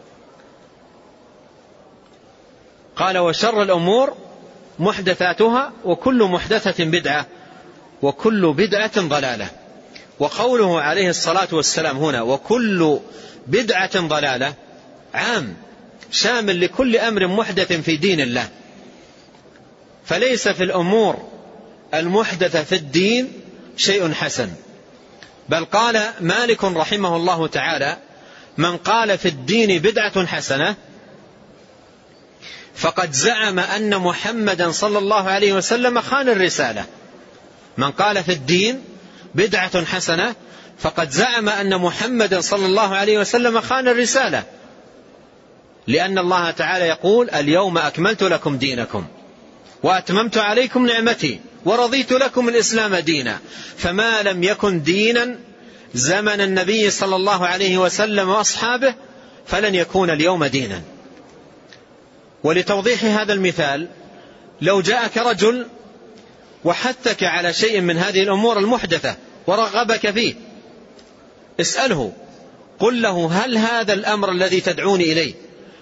قال: وشر الأمور محدثاتها، وكل محدثة بدعة، وكل بدعة ضلالة. وقوله عليه الصلاة والسلام هنا وكل بدعة ضلالة عام شامل لكل أمر محدث في دين الله، فليس في الأمور المحدثة في الدين شيء حسن. بل قال مالك رحمه الله تعالى: من قال في الدين بدعة حسنة فقد زعم أن محمدا صلى الله عليه وسلم خان الرسالة. من قال في الدين بدعة حسنة فقد زعم أن محمدا صلى الله عليه وسلم خان الرسالة، لأن الله تعالى يقول: اليوم أكملت لكم دينكم وأتممت عليكم نعمتي ورضيت لكم الإسلام دينا. فما لم يكن دينا زمن النبي صلى الله عليه وسلم وأصحابه فلن يكون اليوم دينا. ولتوضيح هذا المثال، لو جاءك رجل وحثك على شيء من هذه الأمور المحدثة ورغبك فيه، اسأله، قل له: هل هذا الأمر الذي تدعوني إليه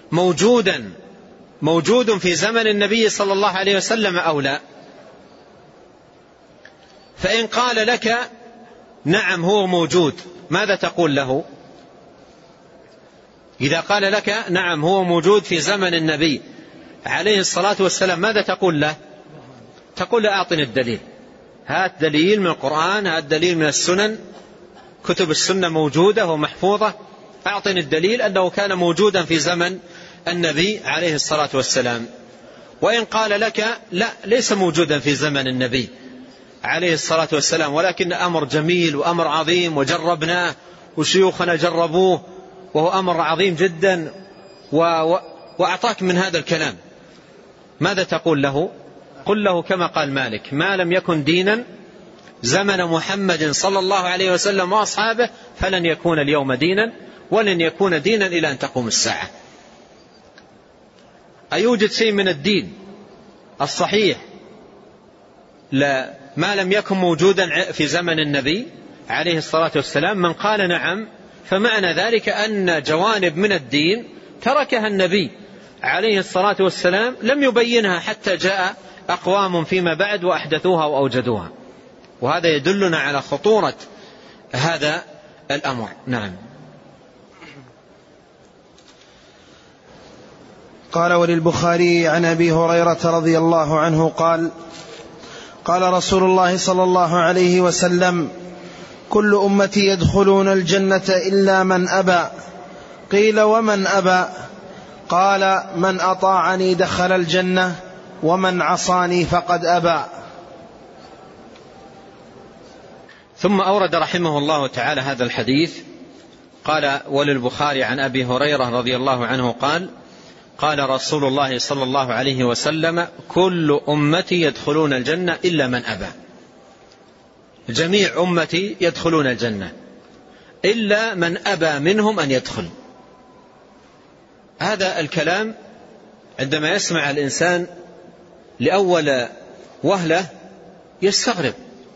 موجود في زمن النبي صلى الله عليه وسلم أو لا؟ فإن قال لك نعم هو موجود، ماذا تقول له؟ إذا قال لك نعم هو موجود في زمن النبي عليه الصلاة والسلام، ماذا تقول له؟ تقول له: أعطني الدليل، هات دليل من القرآن، هات دليل من السنن، كتب السنة موجودة ومحفوظة، أعطني الدليل أنه كان موجودا في زمن النبي عليه الصلاة والسلام. وإن قال لك لا، ليس موجودا في زمن النبي عليه الصلاة والسلام، ولكن أمر جميل وأمر عظيم وجربناه وشيوخنا جربوه وهو أمر عظيم جدا، وأعطاك من هذا الكلام، ماذا تقول له؟ قل له كما قال مالك: ما لم يكن دينا زمن محمد صلى الله عليه وسلم وأصحابه فلن يكون اليوم دينا، ولن يكون دينا إلى أن تقوم الساعة. أيوجد شيء من الدين الصحيح ما لم يكن موجودا في زمن النبي عليه الصلاة والسلام؟ من قال نعم، فمعنى ذلك أن جوانب من الدين تركها النبي عليه الصلاة والسلام، لم يبينها حتى جاء أقوام فيما بعد وأحدثوها وأوجدوها. وهذا يدلنا على خطورة هذا الأمر. نعم. قال: وللبخاري عن أبي هريرة رضي الله عنه قال: قال رسول الله صلى الله عليه وسلم: كل أمتي يدخلون الجنة إلا من أبى. قيل: ومن أبى؟ قال: من أطاعني دخل الجنة ومن عصاني فقد أبى. ثم أورد رحمه الله تعالى هذا الحديث، قال: وللبخاري عن أبي هريرة رضي الله عنه قال: قال رسول الله صلى الله عليه وسلم: كل أمتي يدخلون الجنة إلا من أبى. جميع أمتي يدخلون الجنة إلا من أبى منهم أن يدخل. هذا الكلام عندما يسمع الإنسان لأول وهلة يستغرب: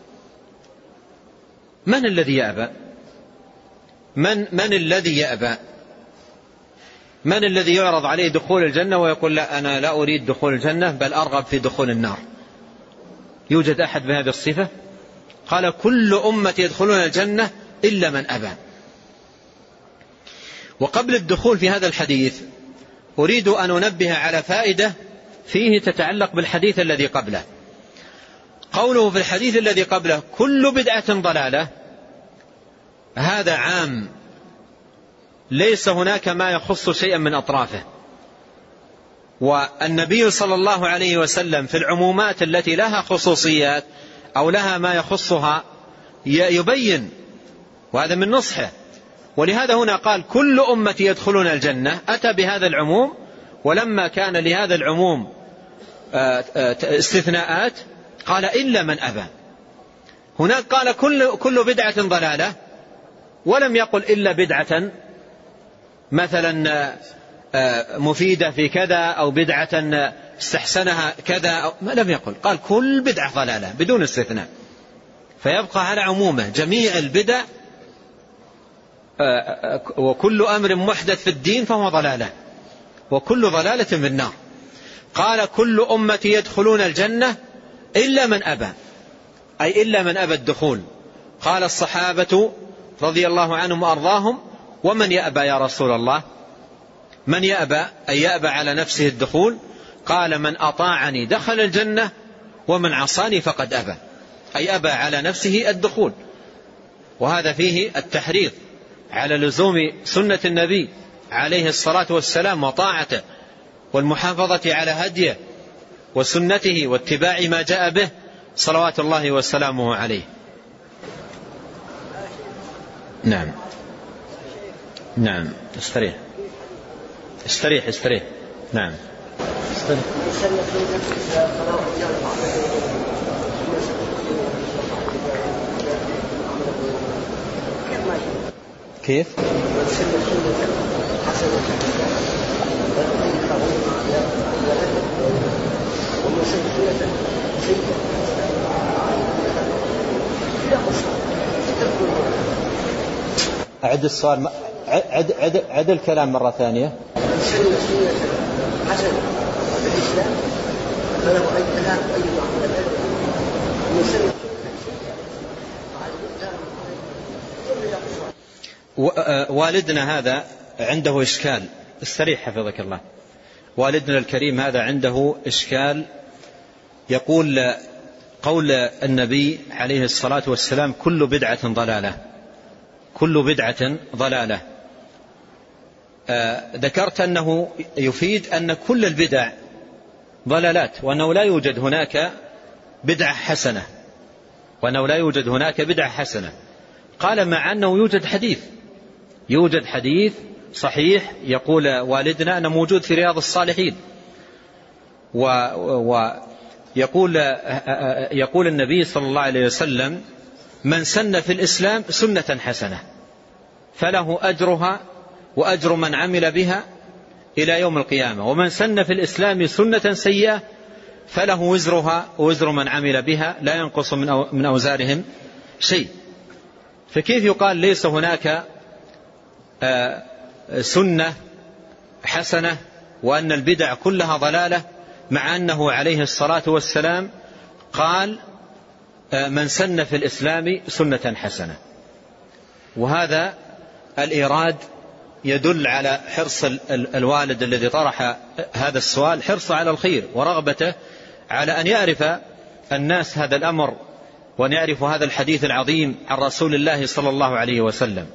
من الذي يأبى؟ من الذي يأبى؟ من الذي يعرض عليه دخول الجنة ويقول: لا، أنا لا أريد دخول الجنة بل أرغب في دخول النار؟ يوجد أحد بهذه الصفة؟ قال: كل أمتي يدخلون الجنة إلا من أبى. وقبل الدخول في هذا الحديث أريد أن أنبه على فائدة فيه تتعلق بالحديث الذي قبله. قوله في الحديث الذي قبله: كل بدعة ضلالة، هذا عام، ليس هناك ما يخص شيئا من أطرافه. والنبي صلى الله عليه وسلم في العمومات التي لها خصوصيات أو لها ما يخصها يبين، وهذا من نصحه. ولهذا هنا قال: كل أمتي يدخلون الجنة، أتى بهذا العموم، ولما كان لهذا العموم استثناءات قال: إلا من أبى. هناك قال: كل بدعة ضلالة، ولم يقل إلا بدعة مثلا مفيدة في كذا أو بدعة استحسنها كذا، لم يقل، قال: كل بدعة ضلالة بدون استثناء، فيبقى على عمومه: جميع البدع وكل أمر محدث في الدين فهو ضلالة، وكل ضلالة في النار. قال: كل أمتي يدخلون الجنة إلا من أبى، أي إلا من أبى الدخول. قال الصحابة رضي الله عنهم وأرضاهم: ومن يأبى يا رسول الله؟ من يأبى؟ أي يأبى على نفسه الدخول. قال: من أطاعني دخل الجنة ومن عصاني فقد أبى، أي أبى على نفسه الدخول. وهذا فيه التحريض على لزوم سنة النبي عليه الصلاة والسلام وطاعته، والمحافظة على هديه وسنته واتباع ما جاء به صلوات الله وسلامه عليه. نعم نعم، استريح استريح استريح. نعم استريح. كيف؟ أعد السؤال، عد الكلام مرة ثانية. والدنا هذا عنده إشكال، استريح حفظك الله. والدنا الكريم هذا عنده إشكال، يقول: قول النبي عليه الصلاة والسلام: كل بدعة ضلالة، كل بدعة ضلالة. ذكرت أنه يفيد أن كل البدع ضلالات، وأنه لا يوجد هناك بدعة حسنة، وأنه لا يوجد هناك بدعة حسنة. قال: مع أنه يوجد حديث صحيح يقول والدنا أنه موجود في رياض الصالحين، يقول النبي صلى الله عليه وسلم: من سن في الإسلام سنة حسنة فله أجرها وأجر من عمل بها إلى يوم القيامة، ومن سن في الإسلام سنة سيئة فله وزرها ووزر من عمل بها لا ينقص من أوزارهم شيء. فكيف يقال ليس هناك سنة حسنة وأن البدع كلها ضلالة، مع أنه عليه الصلاة والسلام قال: من سن في الإسلام سنة حسنة؟ وهذا الإيراد يدل على حرص الوالد الذي طرح هذا السؤال، حرصه على الخير ورغبته على أن يعرف الناس هذا الأمر وأن يعرفوا هذا الحديث العظيم عن رسول الله صلى الله عليه وسلم.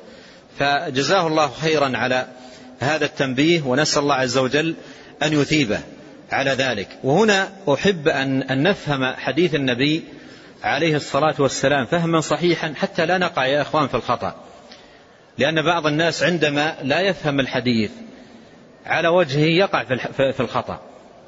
فجزاه الله خيرا على هذا التنبيه، ونسأل الله عز وجل أن يثيبه. على ذلك. وهنا أحب أن نفهم حديث النبي عليه الصلاة والسلام فهما صحيحا حتى لا نقع يا إخوان في الخطأ، لأن بعض الناس عندما لا يفهم الحديث على وجهه يقع في الخطأ.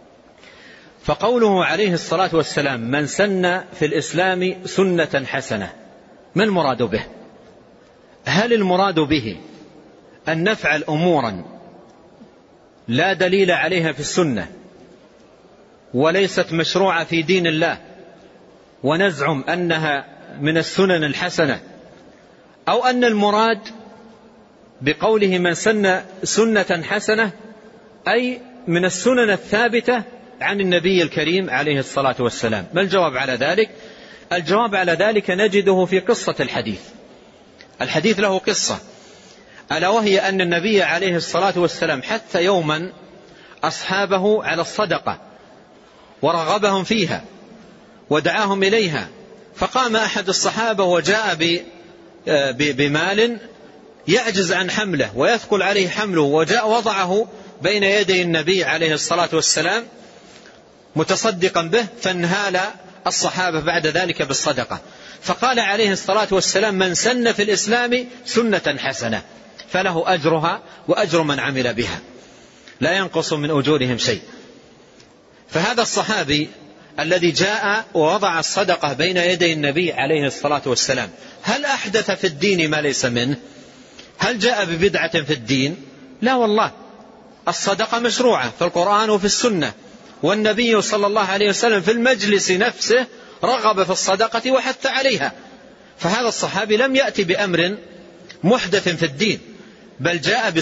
فقوله عليه الصلاة والسلام من سن في الإسلام سنة حسنة، ما المراد به؟ هل المراد به أن نفعل أمورا لا دليل عليها في السنة وليست مشروعة في دين الله ونزعم أنها من السنن الحسنة، أو أن المراد بقوله من سن سنة حسنة أي من السنن الثابتة عن النبي الكريم عليه الصلاة والسلام؟ ما الجواب على ذلك؟ الجواب على ذلك نجده في قصة الحديث. الحديث له قصة، ألا وهي أن النبي عليه الصلاة والسلام حث يوما أصحابه على الصدقة ورغبهم فيها ودعاهم إليها، فقام أحد الصحابة وجاء بمال يعجز عن حمله ويثقل عليه حمله، وجاء وضعه بين يدي النبي عليه الصلاة والسلام متصدقا به، فانهال الصحابة بعد ذلك بالصدقة. فقال عليه الصلاة والسلام من سن في الإسلام سنة حسنة فله أجرها وأجر من عمل بها لا ينقص من أجورهم شيء. فهذا الصحابي الذي جاء ووضع الصدقة بين يدي النبي عليه الصلاة والسلام هل أحدث في الدين ما ليس منه؟ هل جاء ببدعة في الدين؟ لا والله، الصدقة مشروعة في القرآن وفي السنة، والنبي صلى الله عليه وسلم في المجلس نفسه رغب في الصدقة وحث عليها. فهذا الصحابي لم يأتي بأمر محدث في الدين، بل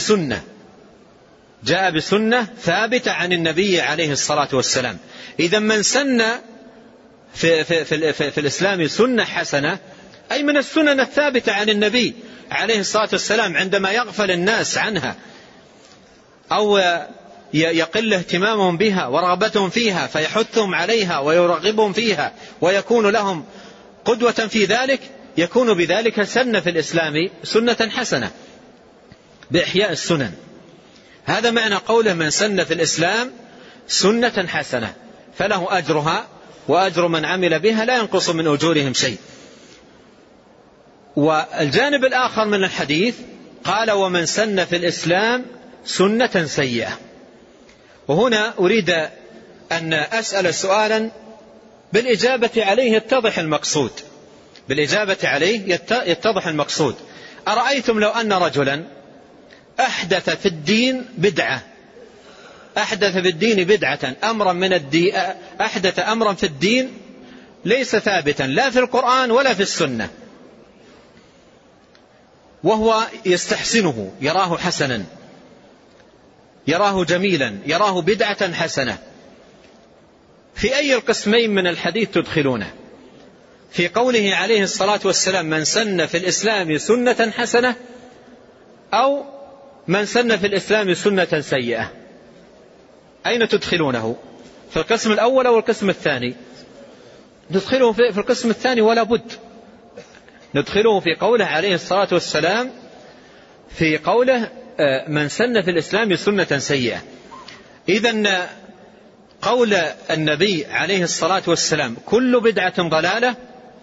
جاء بسنة ثابتة عن النبي عليه الصلاة والسلام. إذا من سن في الإسلام سنة حسنة أي من السنن الثابتة عن النبي عليه الصلاة والسلام، عندما يغفل الناس عنها أو يقل اهتمامهم بها ورغبتهم فيها فيحثهم عليها ويرغبهم فيها ويكون لهم قدوة في ذلك، يكون بذلك سن في الإسلام سنة حسنة بإحياء السنن. هذا معنى قوله من سن في الإسلام سنة حسنة فله أجرها وأجر من عمل بها لا ينقص من أجورهم شيء. والجانب الآخر من الحديث قال ومن سن في الإسلام سنة سيئة. وهنا أريد أن أسأل سؤالا بالإجابة عليه يتضح المقصود. أرأيتم لو أن رجلا أحدث في الدين بدعة أحدث أمرا في الدين ليس ثابتا لا في القرآن ولا في السنة، وهو يستحسنه، يراه حسنا، يراه جميلا، يراه بدعة حسنة، في أي القسمين من الحديث تدخلونه؟ في قوله عليه الصلاة والسلام من سن في الإسلام سنة حسنة، أو من سن في الإسلام سنة سيئة؟ أين تدخلونه؟ في القسم الأول أو القسم الثاني؟ ندخله في القسم الثاني ولا بد. ندخله في قوله عليه الصلاة والسلام في قوله من سن في الإسلام سنة سيئة. إذن قول النبي عليه الصلاة والسلام كل بدعة ضلالة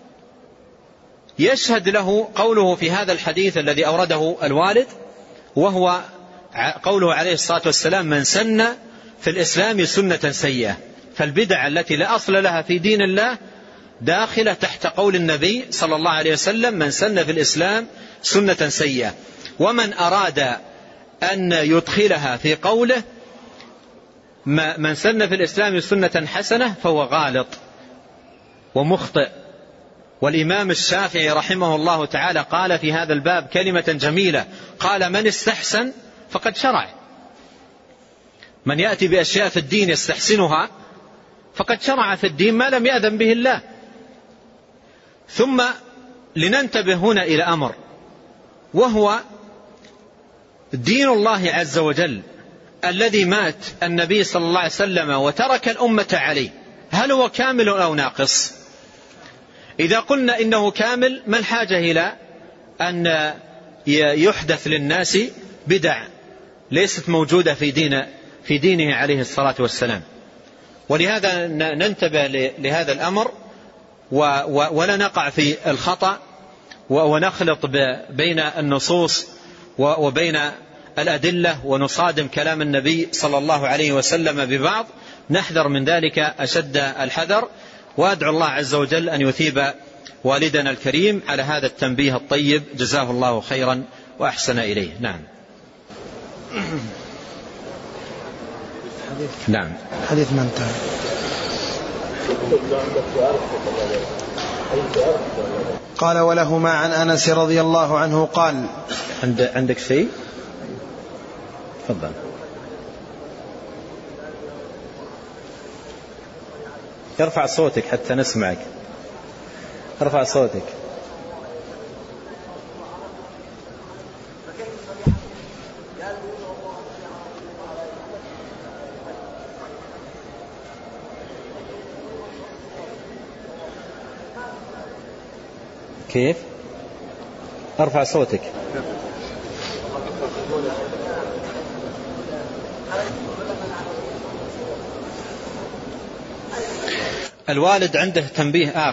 يشهد له قوله في هذا الحديث الذي أورده الوالد، وهو قوله عليه الصلاة والسلام من سن في الإسلام سنة سيئة. فالبدع التي لا أصل لها في دين الله داخلة تحت قول النبي صلى الله عليه وسلم من سن في الإسلام سنة سيئة. ومن أراد أن يدخلها في قوله من سن في الإسلام سنة حسنة فهو غالط ومخطئ. والإمام الشافعي رحمه الله تعالى قال في هذا الباب كلمة جميلة، قال من استحسن فقد شرع. من يأتي بأشياء في الدين يستحسنها فقد شرع في الدين ما لم يأذن به الله. ثم لننتبه هنا إلى أمر، وهو دين الله عز وجل الذي مات النبي صلى الله عليه وسلم وترك الأمة عليه، هل هو كامل أو ناقص؟ إذا قلنا إنه كامل ما الحاجة إلى أن يحدث للناس بدع ليست موجودة في دينه عليه الصلاة والسلام؟ ولهذا ننتبه لهذا الأمر ولا نقع في الخطأ ونخلط بين النصوص وبين الأدلة ونصادم كلام النبي صلى الله عليه وسلم ببعض. نحذر من ذلك أشد الحذر، وأدعو الله عز وجل أن يثيب والدنا الكريم على هذا التنبيه الطيب، جزاه الله خيرا وأحسن إليه. نعم. نعم. حديث من انتهى. قال ولهما عن أنس رضي الله عنه قال. عندك شيء؟ تفضل. ارفع صوتك حتى نسمعك، ارفع صوتك. كيف؟ ارفع صوتك. الوالد عنده تنبيه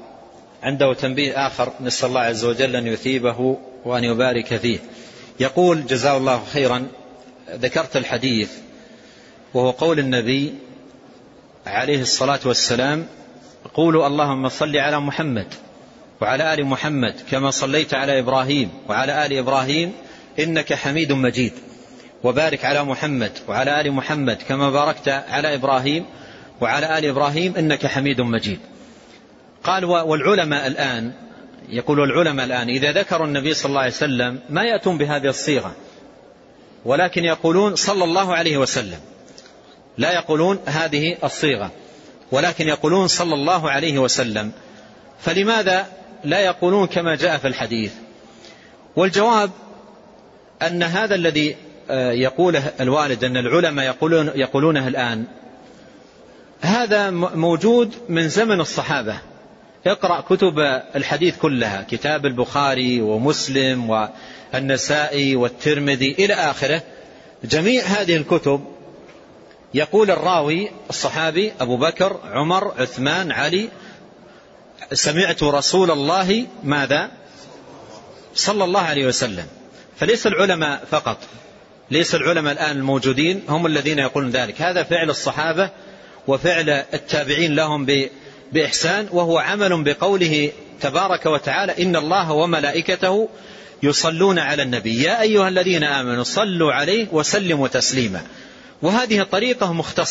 آخر نسأل الله عز وجل أن يثيبه وأن يبارك فيه. يقول جزاه الله خيرا: ذكرت الحديث وهو قول النبي عليه الصلاة والسلام: قولوا اللهم صل على محمد وعلى آل محمد كما صليت على إبراهيم وعلى آل إبراهيم إنك حميد مجيد، وبارك على محمد وعلى آل محمد كما باركت على إبراهيم وعلى آل إبراهيم إنك حميد مجيد. قال والعلماء الآن إذا ذكروا النبي صلى الله عليه وسلم ما يأتون بهذه الصيغة، ولكن يقولون صلى الله عليه وسلم، لا يقولون هذه الصيغة ولكن يقولون صلى الله عليه وسلم. فلماذا لا يقولون كما جاء في الحديث؟ والجواب أن هذا الذي يقوله الوالد أن العلماء يقولونه الآن هذا موجود من زمن الصحابة. اقرأ كتب الحديث كلها، كتاب البخاري ومسلم والنسائي والترمذي إلى آخره، جميع هذه الكتب يقول الراوي الصحابي أبو بكر عمر عثمان علي سمعت رسول الله ماذا؟ صلى الله عليه وسلم. فليس العلماء فقط، ليس العلماء الآن الموجودين هم الذين يقولون ذلك، هذا فعل الصحابة وفعل التابعين لهم بإحسان، وهو عمل بقوله تبارك وتعالى: إن الله وملائكته يصلون على النبي يا أيها الذين آمنوا صلوا عليه وسلموا تسليما. وهذه طريقة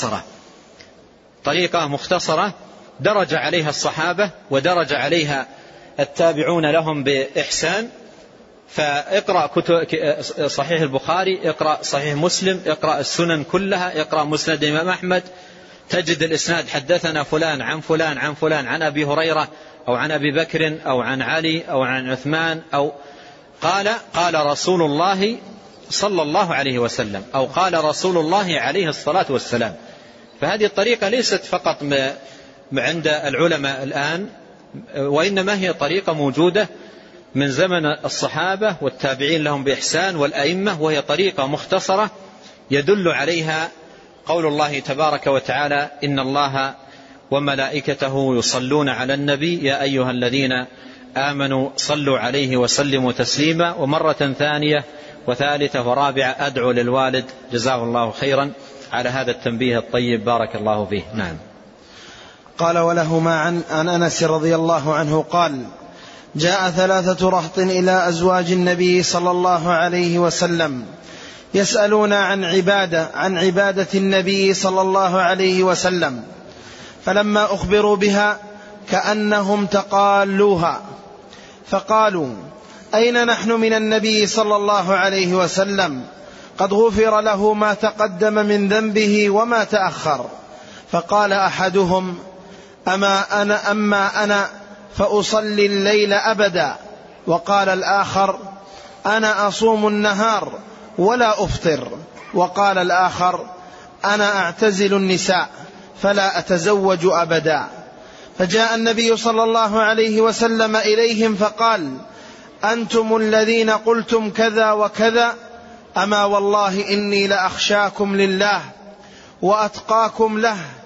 مختصرة درج عليها الصحابة ودرج عليها التابعون لهم بإحسان. فاقرأ صحيح البخاري، اقرأ صحيح مسلم، اقرأ السنن كلها، اقرأ مسند الإمام أحمد، تجد الإسناد حدثنا فلان عن فلان عن فلان عن أبي هريرة أو عن أبي بكر أو عن علي أو عن عثمان أو قال رسول الله صلى الله عليه وسلم أو قال رسول الله عليه الصلاة والسلام. فهذه الطريقة ليست فقط عند العلماء الآن، وإنما هي طريقة موجودة من زمن الصحابة والتابعين لهم بإحسان والأئمة، وهي طريقة مختصرة يدل عليها قول الله تبارك وتعالى: إن الله وملائكته يصلون على النبي يا أيها الذين آمنوا صلوا عليه وسلموا تسليما. ومرة ثانية وثالثة ورابعة أدعو للوالد جزاه الله خيرا على هذا التنبيه الطيب، بارك الله فيه. نعم. قال ولهما عن أنس رضي الله عنه قال: جاء 3 رهط إلى أزواج النبي صلى الله عليه وسلم يسألون عن عبادة النبي صلى الله عليه وسلم، فلما أخبروا بها كأنهم تقالوها، فقالوا: أين نحن من النبي صلى الله عليه وسلم؟ قد غفر له ما تقدم من ذنبه وما تأخر. فقال أحدهم: أما أنا فأصلي الليل أبدا. وقال الآخر: أنا أصوم النهار ولا أفطر. وقال الآخر: أنا أعتزل النساء فلا أتزوج أبدا. فجاء النبي صلى الله عليه وسلم إليهم فقال: أنتم الذين قلتم كذا وكذا، أما والله إني لأخشاكم لله وأتقاكم له،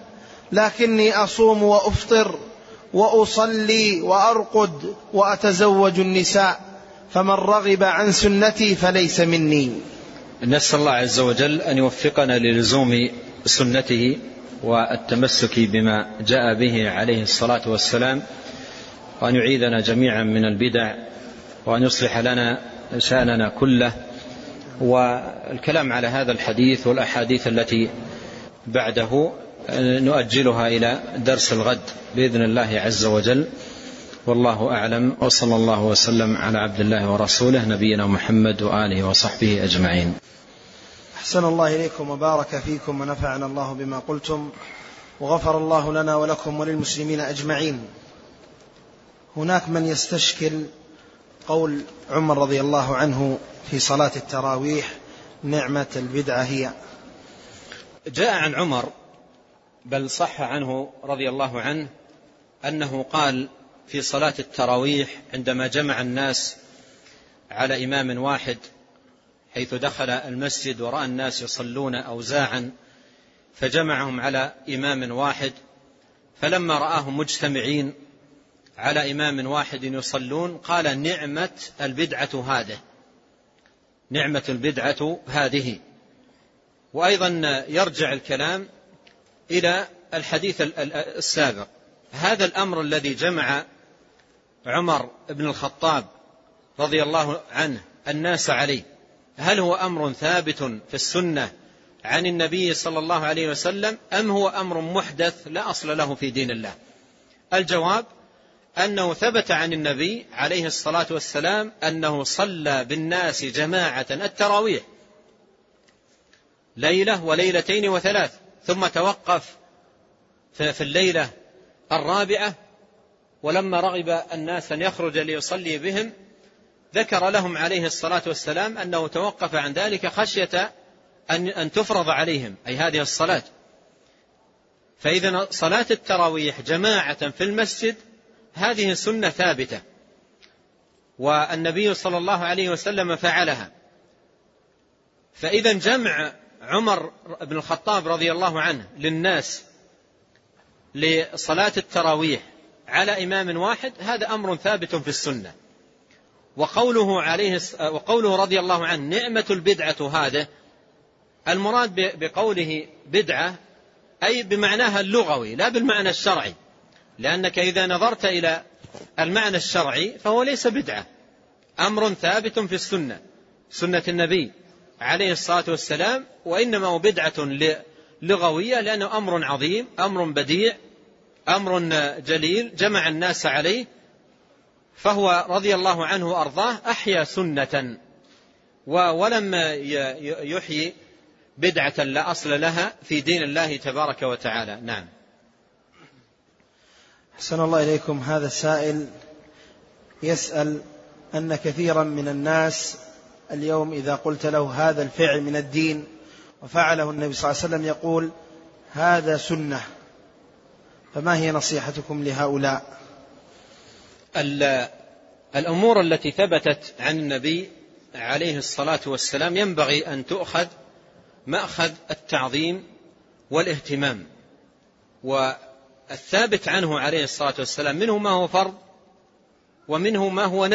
لكني أصوم وأفطر وأصلي وأرقد وأتزوج النساء، فمن رغب عن سنتي فليس مني. نسأل الله عز وجل أن يوفقنا للزوم سنته والتمسك بما جاء به عليه الصلاة والسلام، وأن يعيذنا جميعا من البدع، وأن يصلح لنا شأننا كله. والكلام على هذا الحديث والأحاديث التي بعده نؤجلها إلى درس الغد بإذن الله عز وجل، والله أعلم. وصلى الله وسلم على عبد الله ورسوله نبينا محمد وآله وصحبه أجمعين. أحسن الله إليكم وبارك فيكم ونفعنا الله بما قلتم، وغفر الله لنا ولكم وللمسلمين أجمعين. هناك من يستشكل قول عمر رضي الله عنه في صلاة التراويح: نعمة البدعة هي. جاء عن عمر، بل صح عنه رضي الله عنه، أنه قال في صلاة التراويح عندما جمع الناس على إمام واحد، حيث دخل المسجد ورأى الناس يصلون أوزاعا فجمعهم على إمام واحد، فلما رآهم مجتمعين على إمام واحد يصلون قال: نعمة البدعة هذه، نعمة البدعة هذه. وأيضا يرجع الكلام إلى الحديث السابق. هذا الأمر الذي جمع عمر بن الخطاب رضي الله عنه الناس عليه، هل هو أمر ثابت في السنة عن النبي صلى الله عليه وسلم، أم هو أمر محدث لا أصل له في دين الله؟ الجواب أنه ثبت عن النبي عليه الصلاة والسلام أنه صلى بالناس جماعة التراويح ليلة وليلتين وثلاث، ثم توقف في الليلة الرابعة، ولما رغب الناس أن يخرج ليصلي بهم ذكر لهم عليه الصلاة والسلام أنه توقف عن ذلك خشية أن تفرض عليهم، أي هذه الصلاة. فإذا صلاة التراويح جماعة في المسجد هذه سنة ثابتة، والنبي صلى الله عليه وسلم فعلها. فإذا جمع عمر بن الخطاب رضي الله عنه للناس لصلاة التراويح على إمام واحد هذا أمر ثابت في السنة. وقوله رضي الله عنه نعمة البدعة هذا، المراد بقوله بدعة أي بمعناها اللغوي لا بالمعنى الشرعي، لأنك إذا نظرت إلى المعنى الشرعي فهو ليس بدعة، أمر ثابت في السنة، سنة النبي عليه الصلاة والسلام، وإنما هو بدعة لغوية لأنه أمر عظيم، أمر بديع، أمر جليل جمع الناس عليه، فهو رضي الله عنه وأرضاه أحيا سنة ولم يحيي بدعة لا أصل لها في دين الله تبارك وتعالى. نعم. أحسن الله إليكم. هذا السائل يسأل أن كثيرا من الناس اليوم إذا قلت له هذا الفعل من الدين وفعله النبي صلى الله عليه وسلم يقول هذا سنة، فما هي نصيحتكم لهؤلاء؟ الأمور التي ثبتت عن النبي عليه الصلاة والسلام ينبغي أن تؤخذ مأخذ التعظيم والاهتمام، والثابت عنه عليه الصلاة والسلام منه ما هو فرض ومنه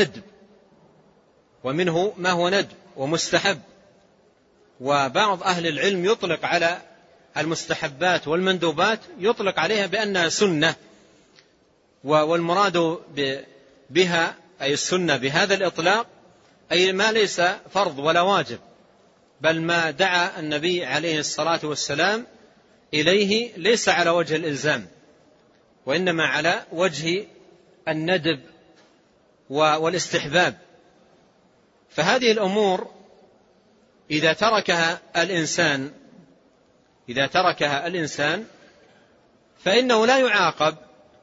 ما هو ندب ومستحب. وبعض أهل العلم يطلق على المستحبات والمندوبات يطلق عليها بأنها سنة، والمراد بها أي السنة بهذا الإطلاق أي ما ليس فرض ولا واجب، بل ما دعا النبي عليه الصلاة والسلام إليه ليس على وجه الإلزام، وإنما على وجه الندب والاستحباب. فهذه الأمور إذا تركها الإنسان فإنه لا يعاقب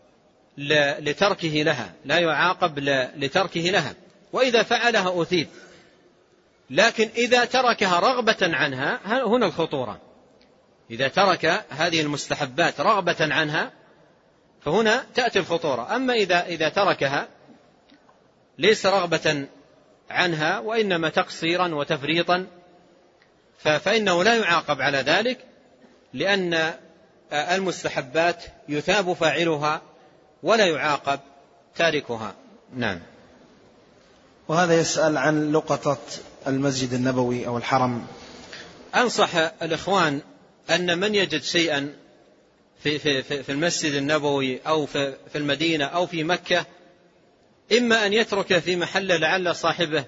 لتركه لها، وإذا فعلها أثيب. لكن إذا تركها رغبة عنها هنا الخطورة، إذا ترك هذه المستحبات رغبة عنها فهنا تأتي الخطورة. أما إذا تركها ليس رغبة عنها وإنما تقصيرا وتفريطا فإنه لا يعاقب على ذلك، لأن المستحبات يثاب فاعلها ولا يعاقب تاركها. نعم. وهذا يسأل عن لقطة المسجد النبوي أو الحرم. أنصح الإخوان أن من يجد شيئا في المسجد النبوي أو في المدينة أو في مكة، إما أن يترك في محل لعل صاحبه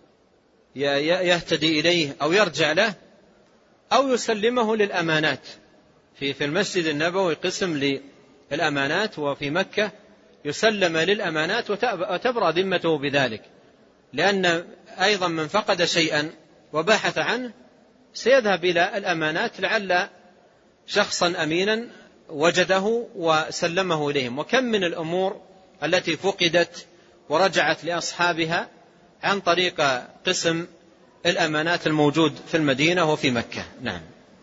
يهتدي إليه أو يرجع له، أو يسلمه للأمانات. في المسجد النبوي قسم للأمانات، وفي مكة يسلم للأمانات وتبرأ ذمته بذلك، لأن أيضا من فقد شيئا وبحث عنه سيذهب إلى الأمانات لعل شخصا أمينا وجده وسلمه إليهم. وكم من الأمور التي فقدت ورجعت لأصحابها عن طريق قسم الأمانات الموجود في المدينة وفي مكة. نعم.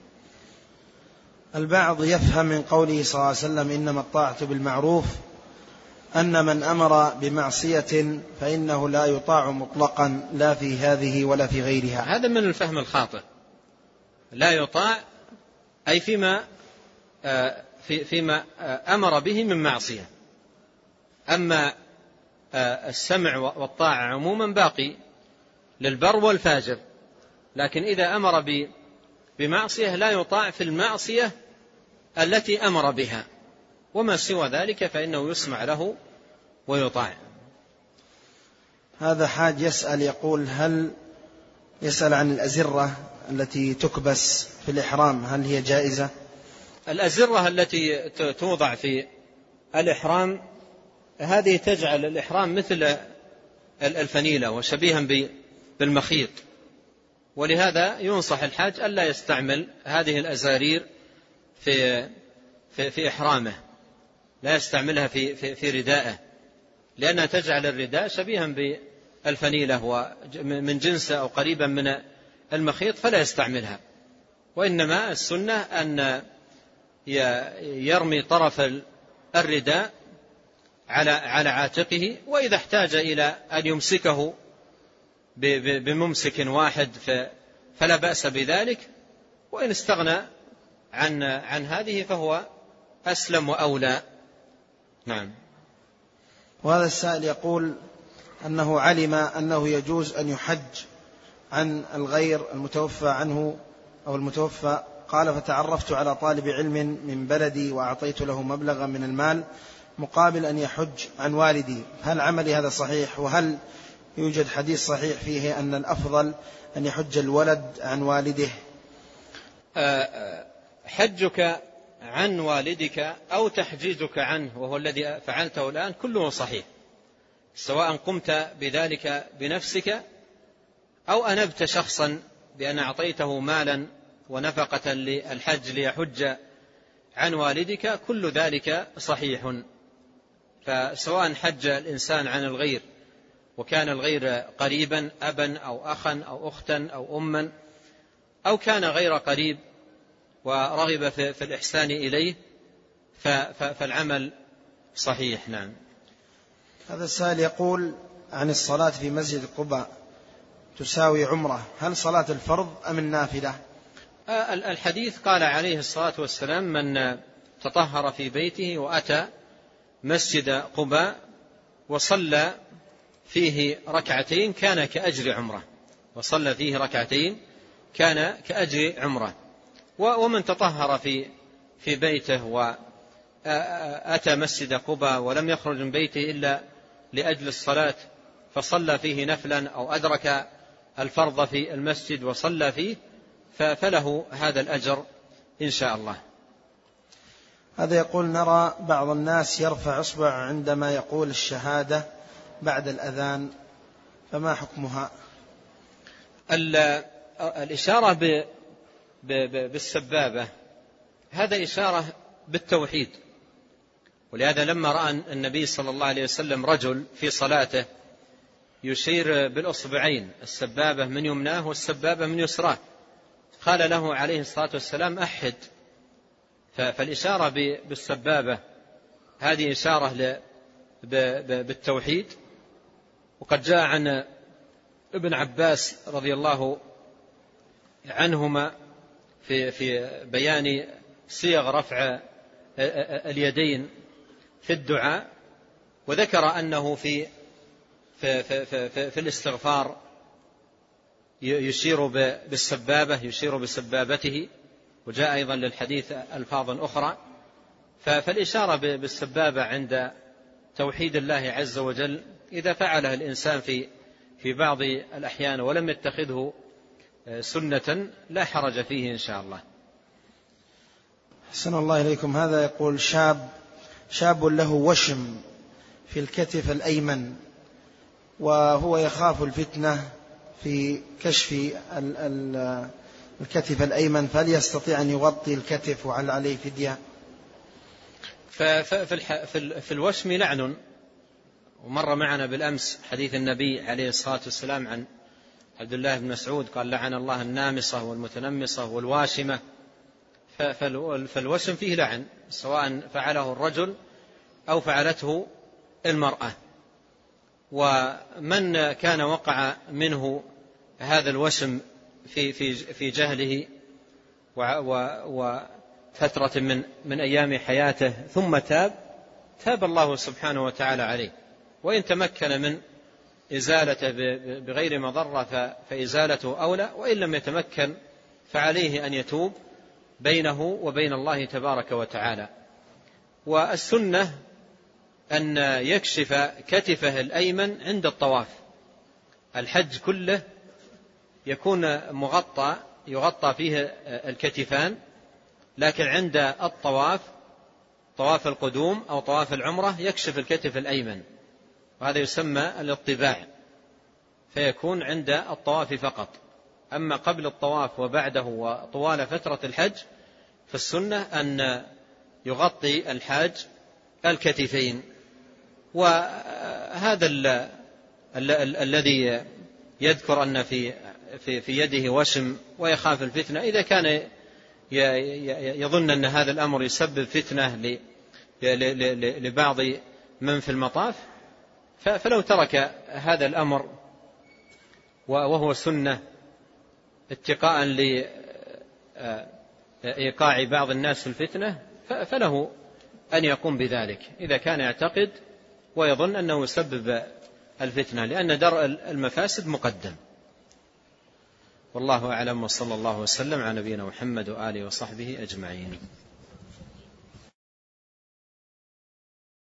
البعض يفهم من قوله صلى الله عليه وسلم إنما الطاعة بالمعروف أن من أمر بمعصية فإنه لا يطاع مطلقا لا في هذه ولا في غيرها. هذا من الفهم الخاطئ. لا يطاع أي فيما أمر به من معصية. أما السمع والطاعة عموما باقي للبر والفاجر، لكن إذا أمر بمعصية لا يطاع في المعصية التي أمر بها، وما سوى ذلك فإنه يسمع له ويطاع. هذا حاج يسأل يقول يسأل عن الأزرة التي تكبس في الإحرام، هل هي جائزة؟ الأزرة التي توضع في الإحرام هذه تجعل الإحرام مثل الفنيلة وشبيها بالمخيط، ولهذا ينصح الحاج ألا يستعمل هذه الأزارير في إحرامه، لا يستعملها في ردائه، لأنها تجعل الرداء شبيها بالفنيلة ومن جنس أو قريبا من المخيط، فلا يستعملها. وإنما السنة أن يرمي طرف الرداء على عاتقه، وإذا احتاج إلى أن يمسكه بممسك واحد فلا بأس بذلك، وإن استغنى عن هذه فهو أسلم وأولى. نعم. وهذا السائل يقول أنه علم أنه يجوز أن يحج عن الغير المتوفى عنه أو المتوفى، قال فتعرفت على طالب علم من بلدي وأعطيت له مبلغا من المال مقابل أن يحج عن والدي، هل عملي هذا صحيح؟ وهل يوجد حديث صحيح فيه أن الأفضل أن يحج الولد عن والده؟ حجك عن والدك أو تحجيزك عنه وهو الذي فعلته الآن كله صحيح، سواء قمت بذلك بنفسك أو أنبت شخصا بأن أعطيته مالا ونفقة للحج ليحج عن والدك، كل ذلك صحيح. فسواء حج الإنسان عن الغير وكان الغير قريبا أبا أو أخا أو أختا أو أما، أو كان غير قريب ورغب في الإحسان إليه، فالعمل صحيح. نعم. هذا السائل يقول عن الصلاة في مسجد قباء تساوي عمرة، هل صلاة الفرض أم النافلة؟ الحديث قال عليه الصلاة والسلام من تطهر في بيته وأتى مسجد قباء وصلى فيه ركعتين كان كأجر عمره، وصلى فيه ركعتين كان كأجر عمره. ومن تطهر في بيته وأتى مسجد قباء ولم يخرج من بيته إلا لأجل الصلاة فصلى فيه نفلا أو أدرك الفرض في المسجد وصلى فيه فله هذا الأجر إن شاء الله. هذا يقول نرى بعض الناس يرفع إصبع عندما يقول الشهادة بعد الأذان، فما حكمها؟ الإشارة بالسبابة هذا إشارة بالتوحيد، ولهذا لما رأى النبي صلى الله عليه وسلم رجل في صلاته يشير بالأصبعين، السبابة من يمناه والسبابة من يسراه، قال له عليه الصلاة والسلام أحد. فالإشارة بالسبابة هذه إشارة بالتوحيد. وقد جاء عن ابن عباس رضي الله عنهما في بيان صيغ رفع اليدين في الدعاء، وذكر أنه في الاستغفار يشير بالسبابة، يشير بسبابته، وجاء أيضا للحديث ألفاظ أخرى. فالإشارة بالسبابة عند توحيد الله عز وجل إذا فعلها الإنسان في بعض الأحيان ولم يتخذه سنة لا حرج فيه إن شاء الله. أحسن الله إليكم. هذا يقول شاب له وشم في الكتف الأيمن، وهو يخاف الفتنة في كشف الكتف الأيمن، فهل يستطيع أن يغطي الكتف وهل عليه فدية؟ في الوشم لعن، ومر معنا بالأمس حديث النبي عليه الصلاة والسلام عن عبد الله بن مسعود قال: لعن الله النامصة والمتنمصة والواشمة. فالوشم فيه لعن سواء فعله الرجل أو فعلته المرأة. ومن كان وقع منه هذا الوشم في جهله وفترة من أيام حياته ثم تاب الله سبحانه وتعالى عليه، وإن تمكن من إزالته بغير مضرة فإزالته أولى، وإن لم يتمكن فعليه أن يتوب بينه وبين الله تبارك وتعالى. والسنة أن يكشف كتفه الأيمن عند الطواف. الحج كله يكون مغطى، يغطى فيه الكتفان، لكن عند الطواف، طواف القدوم أو طواف العمرة، يكشف الكتف الأيمن، وهذا يسمى الاطباع، فيكون عند الطواف فقط. أما قبل الطواف وبعده وطوال فترة الحج فالسنة أن يغطي الحاج الكتفين. وهذا الذي يذكر أن في يده وشم ويخاف الفتنة، إذا كان يظن أن هذا الأمر يسبب فتنة لبعض من في المطاف، فلو ترك هذا الأمر وهو سنة اتقاء لإيقاع بعض الناس في الفتنة، فله أن يقوم بذلك إذا كان يعتقد ويظن أنه يسبب الفتنة، لأن درء المفاسد مقدم. والله أعلم، وصلى الله وسلم على نبينا محمد وآله وصحبه أجمعين.